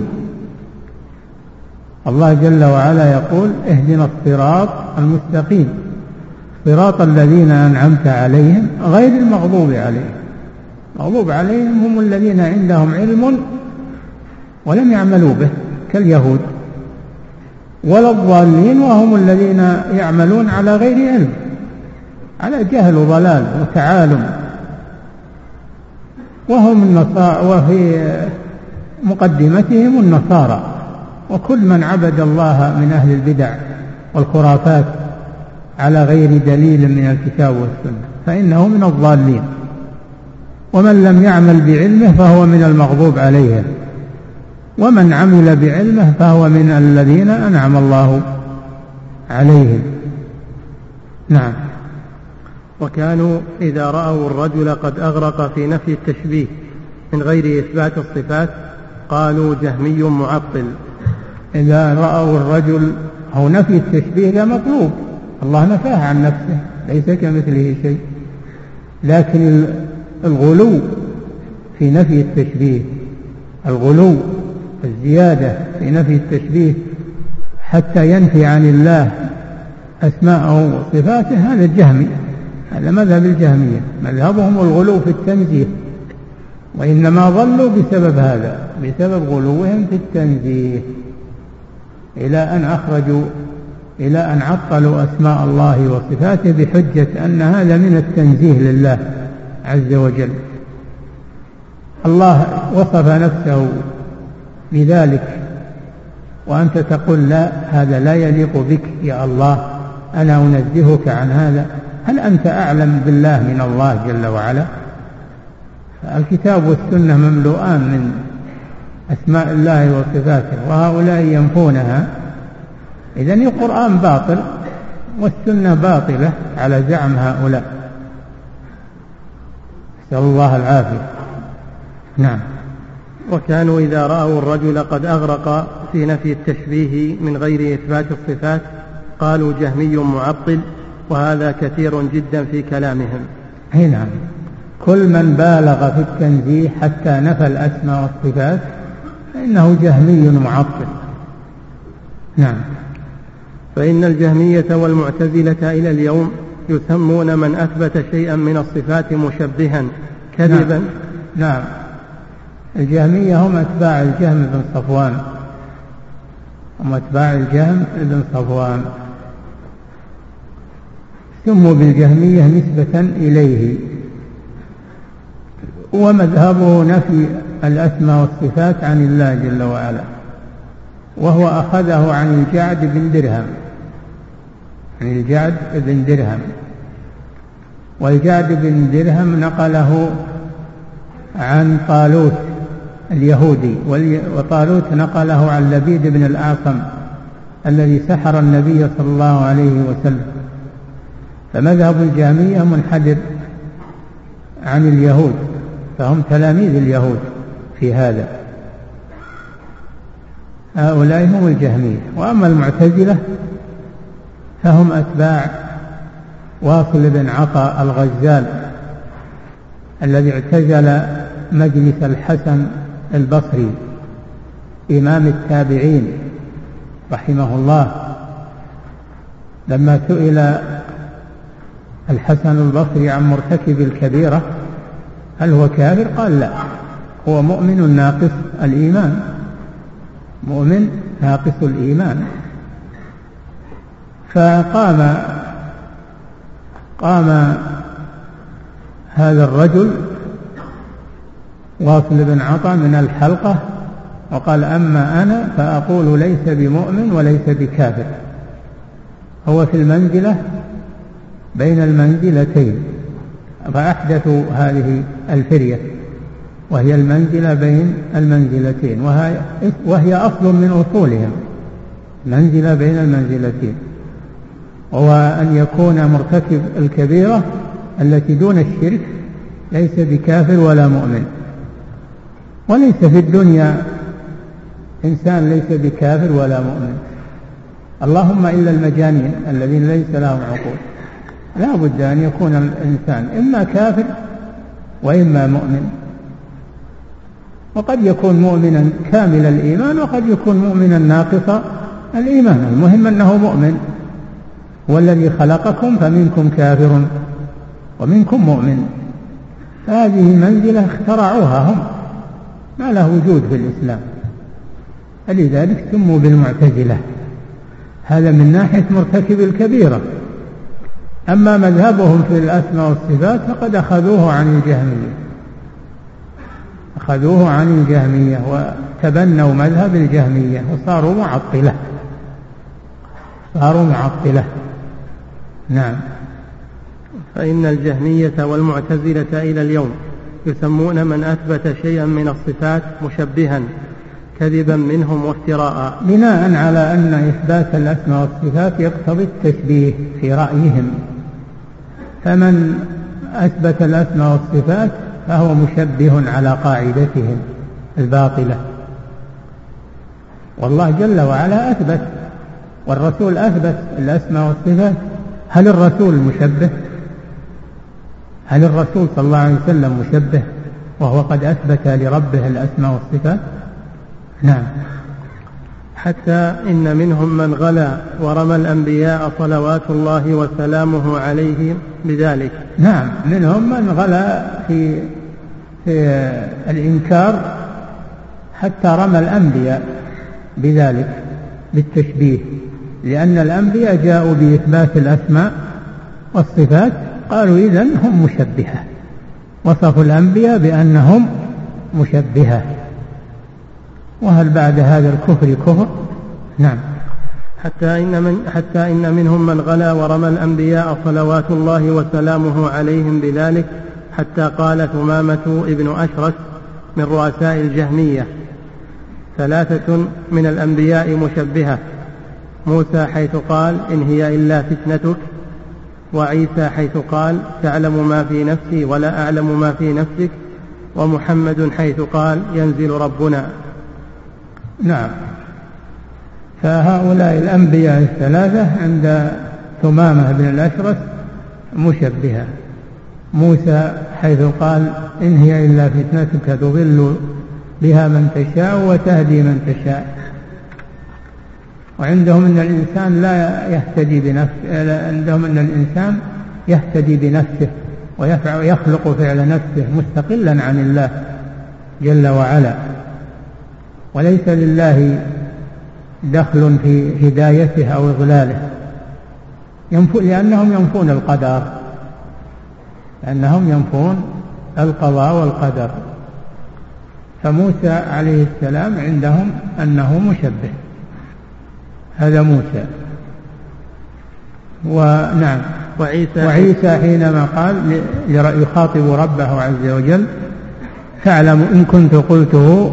الله جل وعلا يقول: اهدنا الصراط المستقيم، صراط الذين أنعمت عليهم غير المغضوب عليهم. المغضوب عليهم هم الذين عندهم علم ولم يعملوا به كاليهود، ولا الضالين وهم الذين يعملون على غير علم، على جهل وضلال وتعالم. وهم النصارى، وفي مقدمتهم النصارى، وكل من عبد الله من أهل البدع والخرافات على غير دليل من الكتاب والسنة فإنه من الضالين، ومن لم يعمل بعلمه فهو من المغضوب عليهم، ومن عمل بعلمه فهو من الذين أنعم الله عليهم. نعم. وكانوا إذا رأوا الرجل قد أغرق في نفي التشبيه من غير إثبات الصفات قالوا جهمي معطل. إذا رأوا الرجل أو نفي التشبيه لا مطلوب، الله نفاه عن نفسه ليس كمثله شيء، لكن الغلو في نفي التشبيه، الغلو الزيادة في نفي التشبيه حتى ينفي عن الله أسماءه وصفاته، هذا الجهمي، هذا مذهب الجهمية، مذهبهم الغلو في التنزيه، وإنما ضلوا بسبب هذا، بسبب غلوهم في التنزيه، إلى أن أخرجوا إلى أن عطلوا أسماء الله وصفاته بحجة أن هذا من التنزيه لله عز وجل. الله وصف نفسه بذلك وأنت تقول لا، هذا لا يليق بك يا الله، أنا أنزهك عن هذا. هل أنت أعلم بالله من الله جل وعلا؟ الكتاب والسنة مملوءان من أسماء الله وصفاته، وهؤلاء ينفونها. إذن القرآن باطل والسنة باطلة على زعم هؤلاء، نسأل الله العافية. نعم. وكانوا إذا رأوا الرجل قد أغرق في نفي التشبيه من غير إثبات الصفات قالوا جهمي معطل، وهذا كثير جدا في كلامهم. نعم، كل من بالغ في التنزيه حتى نفى الأسماء والصفات فإنه جهمي معطل. نعم. فإن الجهمية والمعتزلة إلى اليوم يسمون من أثبت شيئا من الصفات مشبها كذبا. نعم. نعم، الجهمية هم أتباع الجهم بن صفوان، هم أتباع الجهم بن صفوان، سموا بالجهمية نسبة إليه، ومذهبه نفي الأسماء والصفات عن الله جل وعلا، وهو أخذه عن الجعد بن درهم، عن الجعد بن درهم، والجعد بن درهم نقله عن طالوت اليهودي، وطالوت نقله عن لبيد بن الأعصم الذي سحر النبي صلى الله عليه وسلم. فمذهب الجهمية منحدر عن اليهود، فهم تلاميذ اليهود في هذا، هؤلاء هم الجهمية. وأما المعتزلة فهم أتباع واصل بن عطاء الغزال الذي اعتزل مجلس الحسن البصري إمام التابعين رحمه الله، لما سئل الحسن البصري عن مرتكب الكبيرة هل هو كافر؟ قال لا، هو مؤمن ناقص الإيمان، مؤمن ناقص الإيمان. فقام قام هذا الرجل واصل بن عطاء من الحلقة وقال أما أنا فأقول ليس بمؤمن وليس بكافر، هو في المنزلة بين المنزلتين. فأحدثوا هذه الفرية وهي المنزلة بين المنزلتين، وهي, وهي أصل من أصولهم، منزلة بين المنزلتين، وهو أن يكون مرتكب الكبيرة التي دون الشرك ليس بكافر ولا مؤمن. وليس في الدنيا إنسان ليس بكافر ولا مؤمن، اللهم إلا المجانين الذين ليس لهم عقول، لا بد أن يكون الإنسان إما كافر وإما مؤمن، وقد يكون مؤمنا كامل الإيمان وقد يكون مؤمنا ناقص الإيمان، المهم أنه مؤمن. هو الذي خلقكم فمنكم كافر ومنكم مؤمن، هذه منزلة اخترعوها هم، ما له وجود في الإسلام، فلذلك سموا بالمعتزلة. هذا من ناحية مرتكب الكبيرة. أما مذهبهم في الأسماء والصفات فقد أخذوه عن الجهمية، أخذوه عن الجهمية وتبنوا مذهب الجهمية وصاروا معطلة، صاروا معطلة. نعم. فإن الجهمية والمعتزلة إلى اليوم يسمون من أثبت شيئا من الصفات مشبها كذبا منهم وافتراء، بناء على أن إثبات الأسماء والصفات يقتضي التشبيه في رأيهم، فمن أثبت الأسماء والصفات فهو مشبه على قاعدتهم الباطلة. والله جل وعلا أثبت والرسول أثبت الأسماء والصفات. هل الرسول مشبه؟ هل الرسول صلى الله عليه وسلم مشبه وهو قد أثبت لربه الأسماء والصفات؟ نعم. حتى إن منهم من غلا ورمى الأنبياء صلوات الله وسلامه عليهم بذلك. نعم، منهم من غلا في, في الإنكار حتى رمى الأنبياء بذلك بالتشبيه، لأن الأنبياء جاءوا بإثبات الأسماء والصفات، قالوا إذن هم مشبهة، وصفوا الأنبياء بأنهم مشبهة. وهل بعد هذا الكفر كفر؟ نعم. حتى إن, من حتى إن منهم من غلا ورمى الأنبياء صلوات الله وسلامه عليهم بذلك، حتى قال ثمامة ابن أشرس من رؤساء الجهمية: ثلاثة من الأنبياء مشبهة، موسى حيث قال إن هي إلا فتنتك، وعيسى حيث قال تعلم ما في نفسي ولا أعلم ما في نفسك، ومحمد حيث قال ينزل ربنا. نعم. فهؤلاء الأنبياء الثلاثة عند ثمامة بن الأشرس مشبهة. موسى حيث قال إن هي إلا فتنتك تضل بها من تشاء وتهدي من تشاء. وعندهم أن الإنسان لا يهتدي بنفسه، عندهم أن الإنسان يهتدي بنفسه ويخلق فعل نفسه مستقلا عن الله جل وعلا، وليس لله دخل في هدايته أو إضلاله، لأنهم ينفون القدر، لأنهم ينفون القضاء والقدر. فموسى عليه السلام عندهم أنه مشبه، هذا موسى. ونعم. وعيسى, وعيسى حينما قال يخاطب ربه عز وجل: تعلم إن كنت قلته،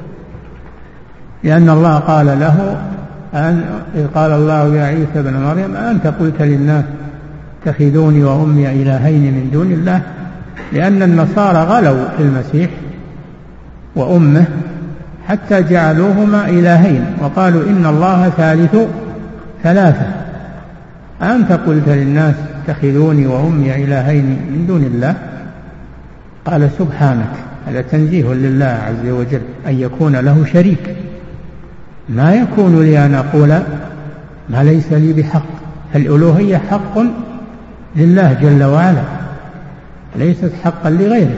لأن الله قال له أن قال الله يا عيسى بن مريم أنت قلت للناس اتخذوني وأمي إلهين من دون الله، لأن النصارى غلوا في المسيح وأمه حتى جعلوهما إلهين وقالوا إن الله ثالث ثلاثة، أنت قلت للناس اتخذوني وأمي إلهين من دون الله. قال سبحانك، هذا تنزيه لله عز وجل أن يكون له شريك، ما يكون لي أن أقول ما ليس لي بحق، فالألوهية حق لله جل وعلا ليست حقا لغيره.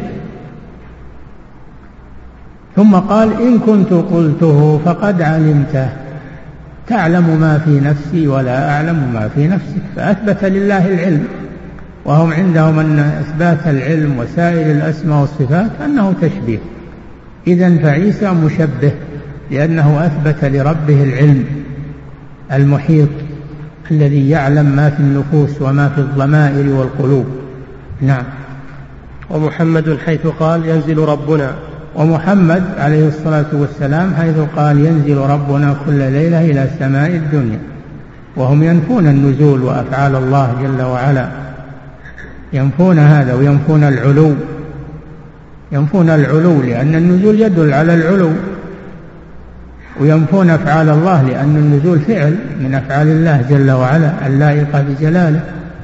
ثم قال إن كنت قلته فقد علمته، تعلم ما في نفسي ولا أعلم ما في نفسك، فأثبت لله العلم. وهم عندهم أن إثبات العلم وسائر الأسماء والصفات أنه تشبيه. إذن فعيسى مشبه لأنه أثبت لربه العلم المحيط الذي يعلم ما في النفوس وما في الضمائر والقلوب. نعم. ومحمد حيث قال ينزل ربنا، ومحمد عليه الصلاة والسلام حيث قال ينزل ربنا كل ليلة إلى سماء الدنيا. وهم ينفون النزول وأفعال الله جل وعلا، ينفون هذا وينفون العلو، ينفون العلو لأن النزول يدل على العلو، وينفون أفعال الله لأن النزول فعل من أفعال الله جل وعلا اللائقة بجلاله.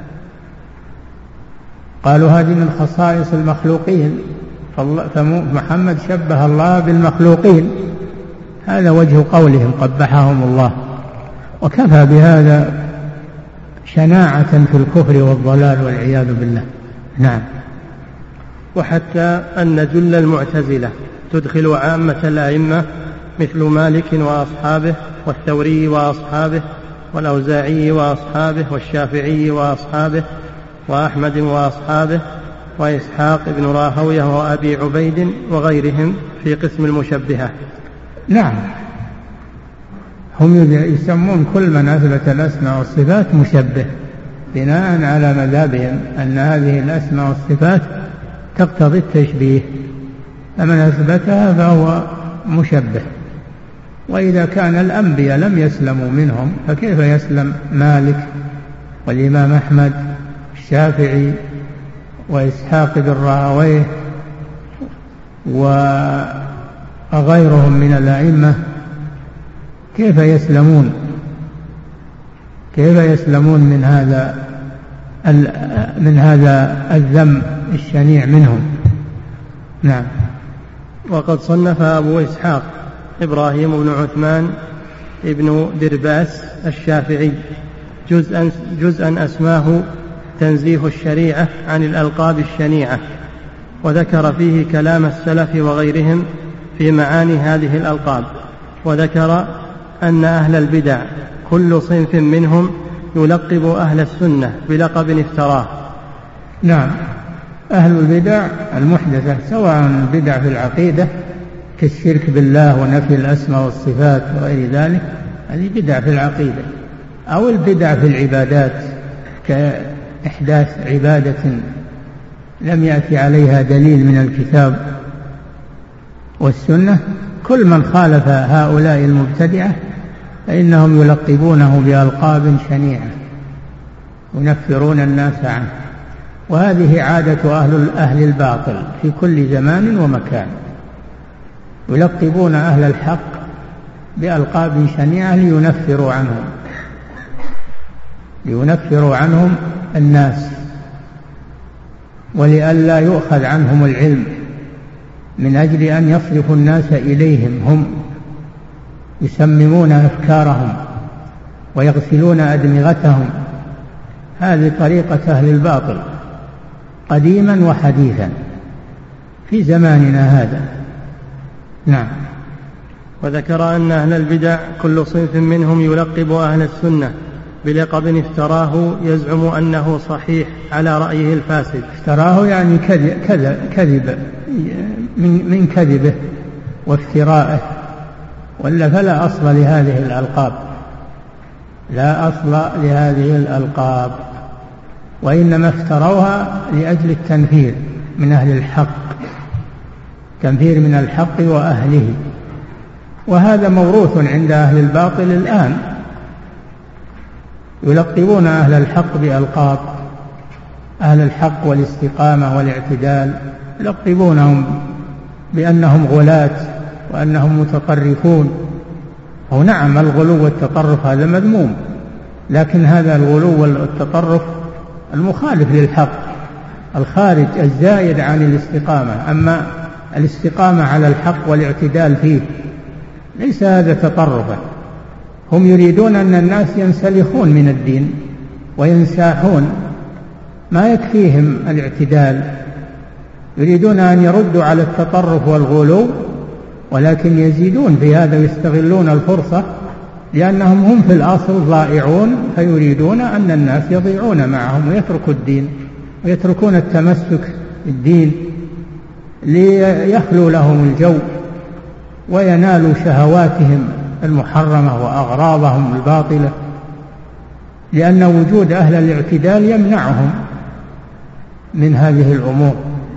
قالوا هذه من خصائص المخلوقين، فمحمد شبه الله بالمخلوقين، هذا وجه قولهم قبحهم الله. وكفى بهذا شناعة في الكفر والضلال والعياذ بالله. نعم. وحتى أن جل المعتزلة تدخل عامة الأئمة مثل مالك وأصحابه والثوري وأصحابه والأوزاعي وأصحابه والشافعي وأصحابه وأحمد وأصحابه وإسحاق بن راهويه وأبي عبيد وغيرهم في قسم المشبهة. نعم، هم يسمون كل من أثبت الأسماء والصفات مشبه بناء على مذهبهم أن هذه الأسماء والصفات تقتضي التشبيه، فمن أثبتها فهو مشبه. وإذا كان الأنبياء لم يسلموا منهم فكيف يسلم مالك والإمام أحمد الشافعي وإسحاق بن راهويه وغيرهم من الأئمة كيف يسلمون كيف يسلمون من هذا من هذا الذم الشنيع منهم؟ نعم. وقد صنف أبو إسحاق إبراهيم بن عثمان ابن درباس الشافعي جزءا, جزءا أسماه تنزيه الشريعة عن الألقاب الشنيعة، وذكر فيه كلام السلف وغيرهم في معاني هذه الألقاب، وذكر أن أهل البدع كل صنف منهم يلقب أهل السنة بلقب افتراه. نعم، أهل البدع المحدثة، سواء البدع في العقيدة كالشرك بالله ونفي الأسماء والصفات وغير ذلك، هذه بدع في العقيدة، أو البدع في العبادات كإحداث عبادة لم يأتي عليها دليل من الكتاب والسنة. كل من خالف هؤلاء المبتدعة فإنهم يلقبونه بألقاب شنيعة ينفرون الناس عنه، وهذه عادة أهل, أهل الباطل في كل زمان ومكان، يلقبون أهل الحق بألقاب شنيعة لينفروا عنهم لينفروا عنهم الناس، ولئلا يؤخذ عنهم العلم، من أجل أن يصرفوا الناس إليهم، هم يسممون أفكارهم ويغسلون أدمغتهم. هذه طريقة أهل الباطل قديما وحديثا في زماننا هذا. نعم. وذكر أن أهل البدع كل صنف منهم يلقب أهل السنة بلقب افتراه يزعم أنه صحيح على رأيه الفاسد. افتراه يعني كذب, كذب, كذب من, من كذبه وافترائه، ولا فلا أصل لهذه الألقاب، لا أصل لهذه الألقاب، وإنما افتروها لأجل التنفير من أهل الحق، تنفير من الحق وأهله، وهذا موروث عند أهل الباطل الآن، يلقبون أهل الحق بألقاب، أهل الحق والاستقامة والاعتدال يلقبونهم بأنهم غلاة وأنهم متطرفون. هو نعم الغلو والتطرف هذا مذموم، لكن هذا الغلو والتطرف المخالف للحق الخارج الزايد عن الاستقامة، أما الاستقامة على الحق والاعتدال فيه ليس هذا تطرفا. هم يريدون أن الناس ينسلخون من الدين وينساحون، ما يكفيهم الاعتدال، يريدون أن يردوا على التطرف والغلو، ولكن يزيدون في هذا ويستغلون الفرصة، لأنهم هم في الأصل ضائعون، فيريدون أن الناس يضيعون معهم ويتركوا الدين ويتركون التمسك بالدين ليخلوا لهم الجو وينالوا شهواتهم المحرمة وأغراضهم الباطلة، لأن وجود أهل الاعتدال يمنعهم من هذه الأمور.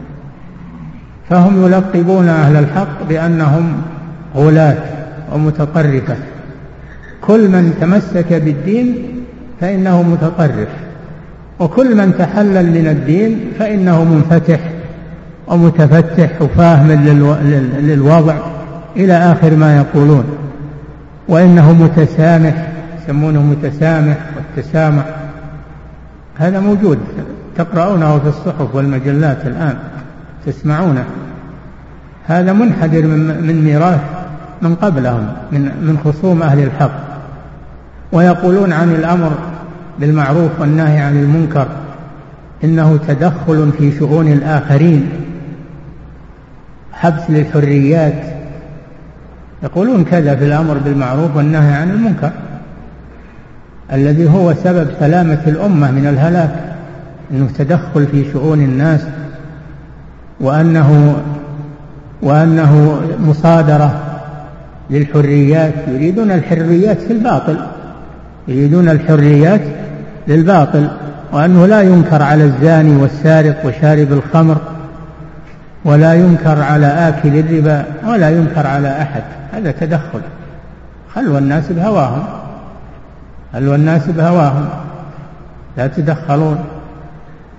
فهم يلقبون أهل الحق بأنهم غلاة ومتطرفة، كل من تمسك بالدين فإنه متطرف، وكل من تحلل من الدين فإنه منفتح ومتفتح وفاهم للوضع إلى آخر ما يقولون، وإنه متسامح، يسمونه متسامح والتسامح، هذا موجود تقرؤونه في الصحف والمجلات الآن تسمعونه، هذا منحدر من ميراث من قبلهم من من خصوم أهل الحق. ويقولون عن الأمر بالمعروف والنهي عن المنكر إنه تدخل في شؤون الآخرين، حبس للحريات، يقولون كذا في الأمر بالمعروف والنهي عن المنكر الذي هو سبب سلامة الأمة من الهلاك، إنه تدخل في شؤون الناس، وأنه وأنه مصادرة للحريات، يريدون الحريات في الباطل، يريدون الحريات للباطل، وأنه لا ينكر على الزاني والسارق وشارب الخمر، ولا ينكر على آكل الربا، ولا ينكر على أحد، هذا تدخل. خلوا الناس بهواهم، خلوا الناس بهواهم، لا تدخلون.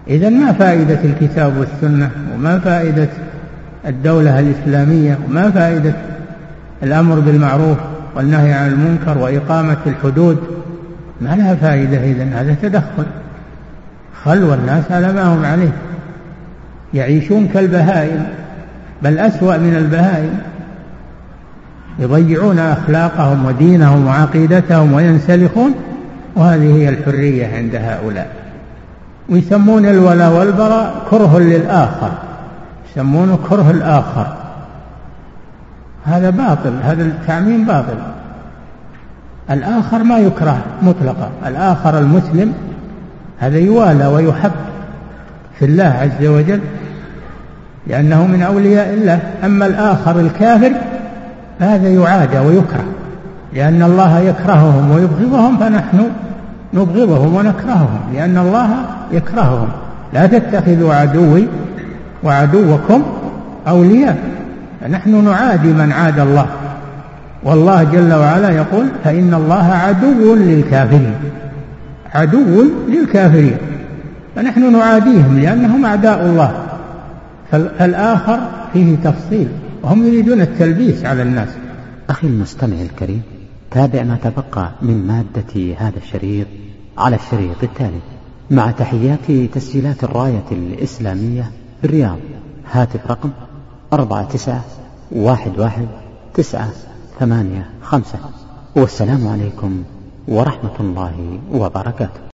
إذن ما فائدة الكتاب والسنة، وما فائدة الدولة الإسلامية، وما فائدة الأمر بالمعروف والنهي عن المنكر وإقامة الحدود؟ ما لها فائدة. إذن هذا تدخل، خلوا الناس على ما هم عليه، يعيشون كالبهائم، بل أسوأ من البهائم، يضيعون أخلاقهم ودينهم وعقيدتهم وينسلخون، وهذه هي الحرية عند هؤلاء. ويسمون الولاء والبراء كره للآخر، يسمونه كره الآخر، هذا باطل، هذا التعميم باطل. الآخر ما يكره مطلقا، الآخر المسلم هذا يوالى ويحب في الله عز وجل لأنه من أولياء الله. أما الآخر الكافر هذا يعادى ويكره، لأن الله يكرههم ويبغضهم، فنحن نبغضهم ونكرههم لأن الله يكرههم. لا تتخذوا عدوي وعدوكم أولياء، فنحن نعادي من عاد الله، والله جل وعلا يقول فإن الله عدو للكافرين، عدو للكافرين، فنحن نعاديهم لأنهم أعداء الله. فالآخر فيه تفصيل، وهم يريدون التلبيس على الناس. أخي المستمع الكريم، تابع ما تبقى من مادة هذا الشريط على الشريط التالي، مع تحيات تسجيلات الراية الإسلامية بالرياض. هاتف رقم أربعة تسعة واحد واحد تسعة ثمانية خمسة. والسلام عليكم ورحمة الله وبركاته.